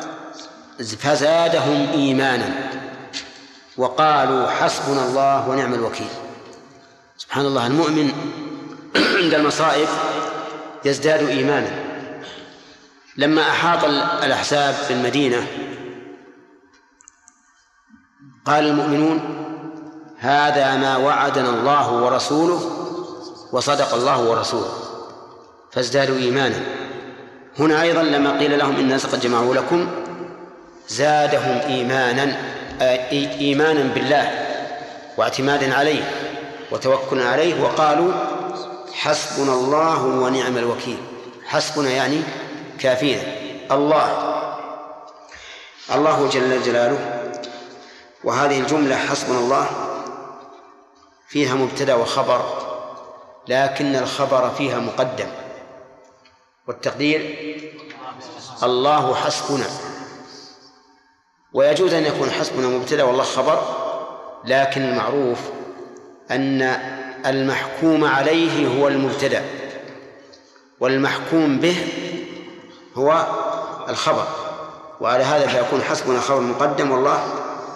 فزادهم إيمانا وقالوا حسبنا الله ونعم الوكيل. سبحان الله، المؤمن عند المصائب يزداد إيمانا. لما أحاط الأحزاب بالمدينة قال المؤمنون هذا ما وعدنا الله ورسوله وصدق الله ورسوله، فازدادوا إيمانا. هنا أيضا لما قيل لهم إن الناس قد جمعوا لكم زادهم إيمانا بالله واعتمادا عليه وتوكلا عليه، وقالوا حسبنا الله ونعم الوكيل. حسبنا يعني كافينا، الله جل جلاله. وهذه الجملة حسبنا الله فيها مبتدأ وخبر، لكن الخبر فيها مقدم، والتقدير الله حسبنا. ويجوز أن يكون حسبنا مبتدأ والله خبر، لكن المعروف أن المحكوم عليه هو المبتدأ والمحكوم به هو الخبر، وعلى هذا فيكون حسبنا خبر مقدم والله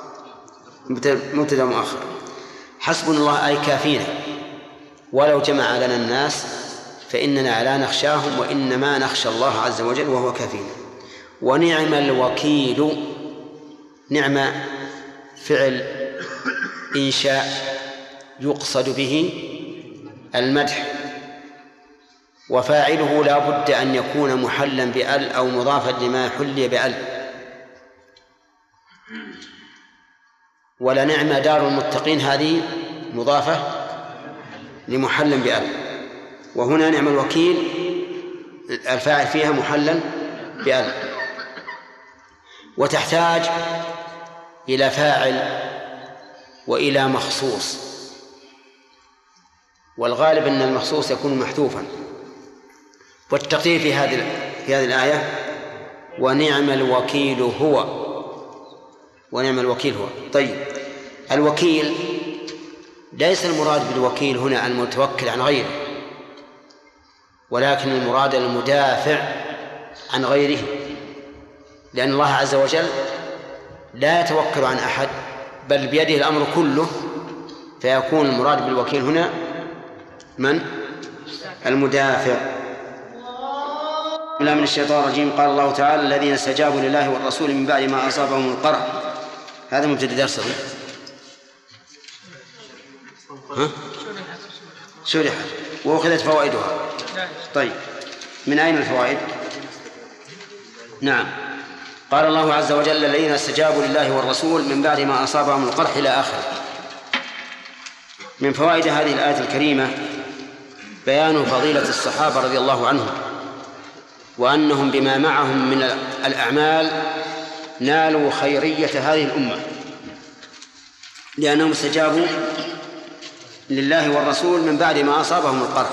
مبتدأ مؤخر. حسبنا الله أي كافينا، ولو جمع لنا الناس فإننا لا نخشاهم وإنما نخشى الله عز وجل وهو كافينا. ونعم الوكيل، نعم فعل إنشاء يقصد به المدح، وفاعله لا بد أن يكون محلا بأل أو مضافا لما حلي بأل. ولنعم دار المتقين هذه مضافة لمحلا بأل، وهنا نعم الوكيل الفاعل فيها محلا بأل، وتحتاج إلى فاعل وإلى مخصوص، والغالب أن المخصوص يكون محذوفا. والتقدير في هذه الآية ونعم الوكيل هو، ونعم الوكيل هو. طيب، الوكيل ليس المراد بالوكيل هنا المتوكل عن غيره، ولكن المراد المدافع عن غيره، لأن الله عز وجل لا يتوكل عن أحد بل بيده الأمر كله، فيكون المراد بالوكيل هنا من؟ المدافع. بالله من الشيطان الرجيم. قال الله تعالى الذين استجابوا لله والرسول من بعد ما أصابهم القرح. هذا مبتدأ درسه. شرحت وأخذت فوائدها. طيب، من أين الفوائد؟ نعم، قال الله عز وجل: الذين استجابوا لله والرسول من بعد ما أصابهم القرح إلى آخره. من فوائد هذه الآية الكريمة بيان فضيلة الصحابة رضي الله عنهم، وأنهم بما معهم من الأعمال نالوا خيرية هذه الأمة، لأنهم استجابوا لله والرسول من بعد ما أصابهم القرح.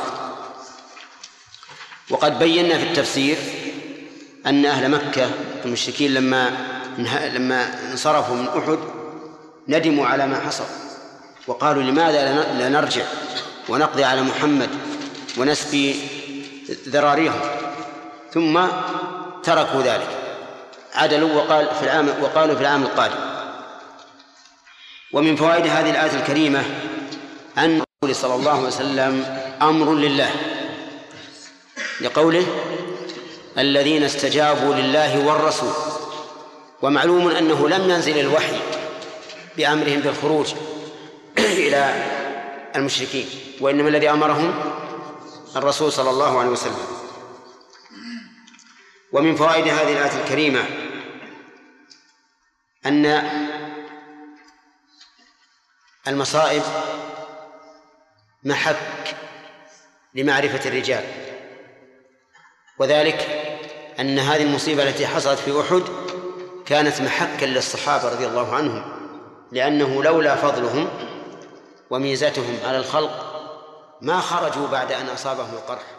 وقد بينا في التفسير أن أهل مكة المشركين لما انصرفوا من أحد ندموا على ما حصل، وقالوا: لماذا لا نرجع ونقضي على محمد ونسبي ذراريهم؟ ثم تركوا ذلك، عدلوا وقالوا في العام القادم. ومن فوائد هذه الآية الكريمة أن الرسول صلى الله عليه وسلم أمر لله، لقوله: الذين استجابوا لله والرسول. ومعلوم أنه لم ينزل الوحي بأمرهم بالخروج إلى المشركين، وإنما الذي أمرهم الرسول صلى الله عليه وسلم. ومن فوائد هذه الآية الكريمة أن المصائب محك لمعرفة الرجال، وذلك أن هذه المصيبة التي حصلت في أحد كانت محكا للصحابة رضي الله عنهم، لأنه لولا فضلهم وميزتهم على الخلق ما خرجوا بعد أن أصابهم القرح.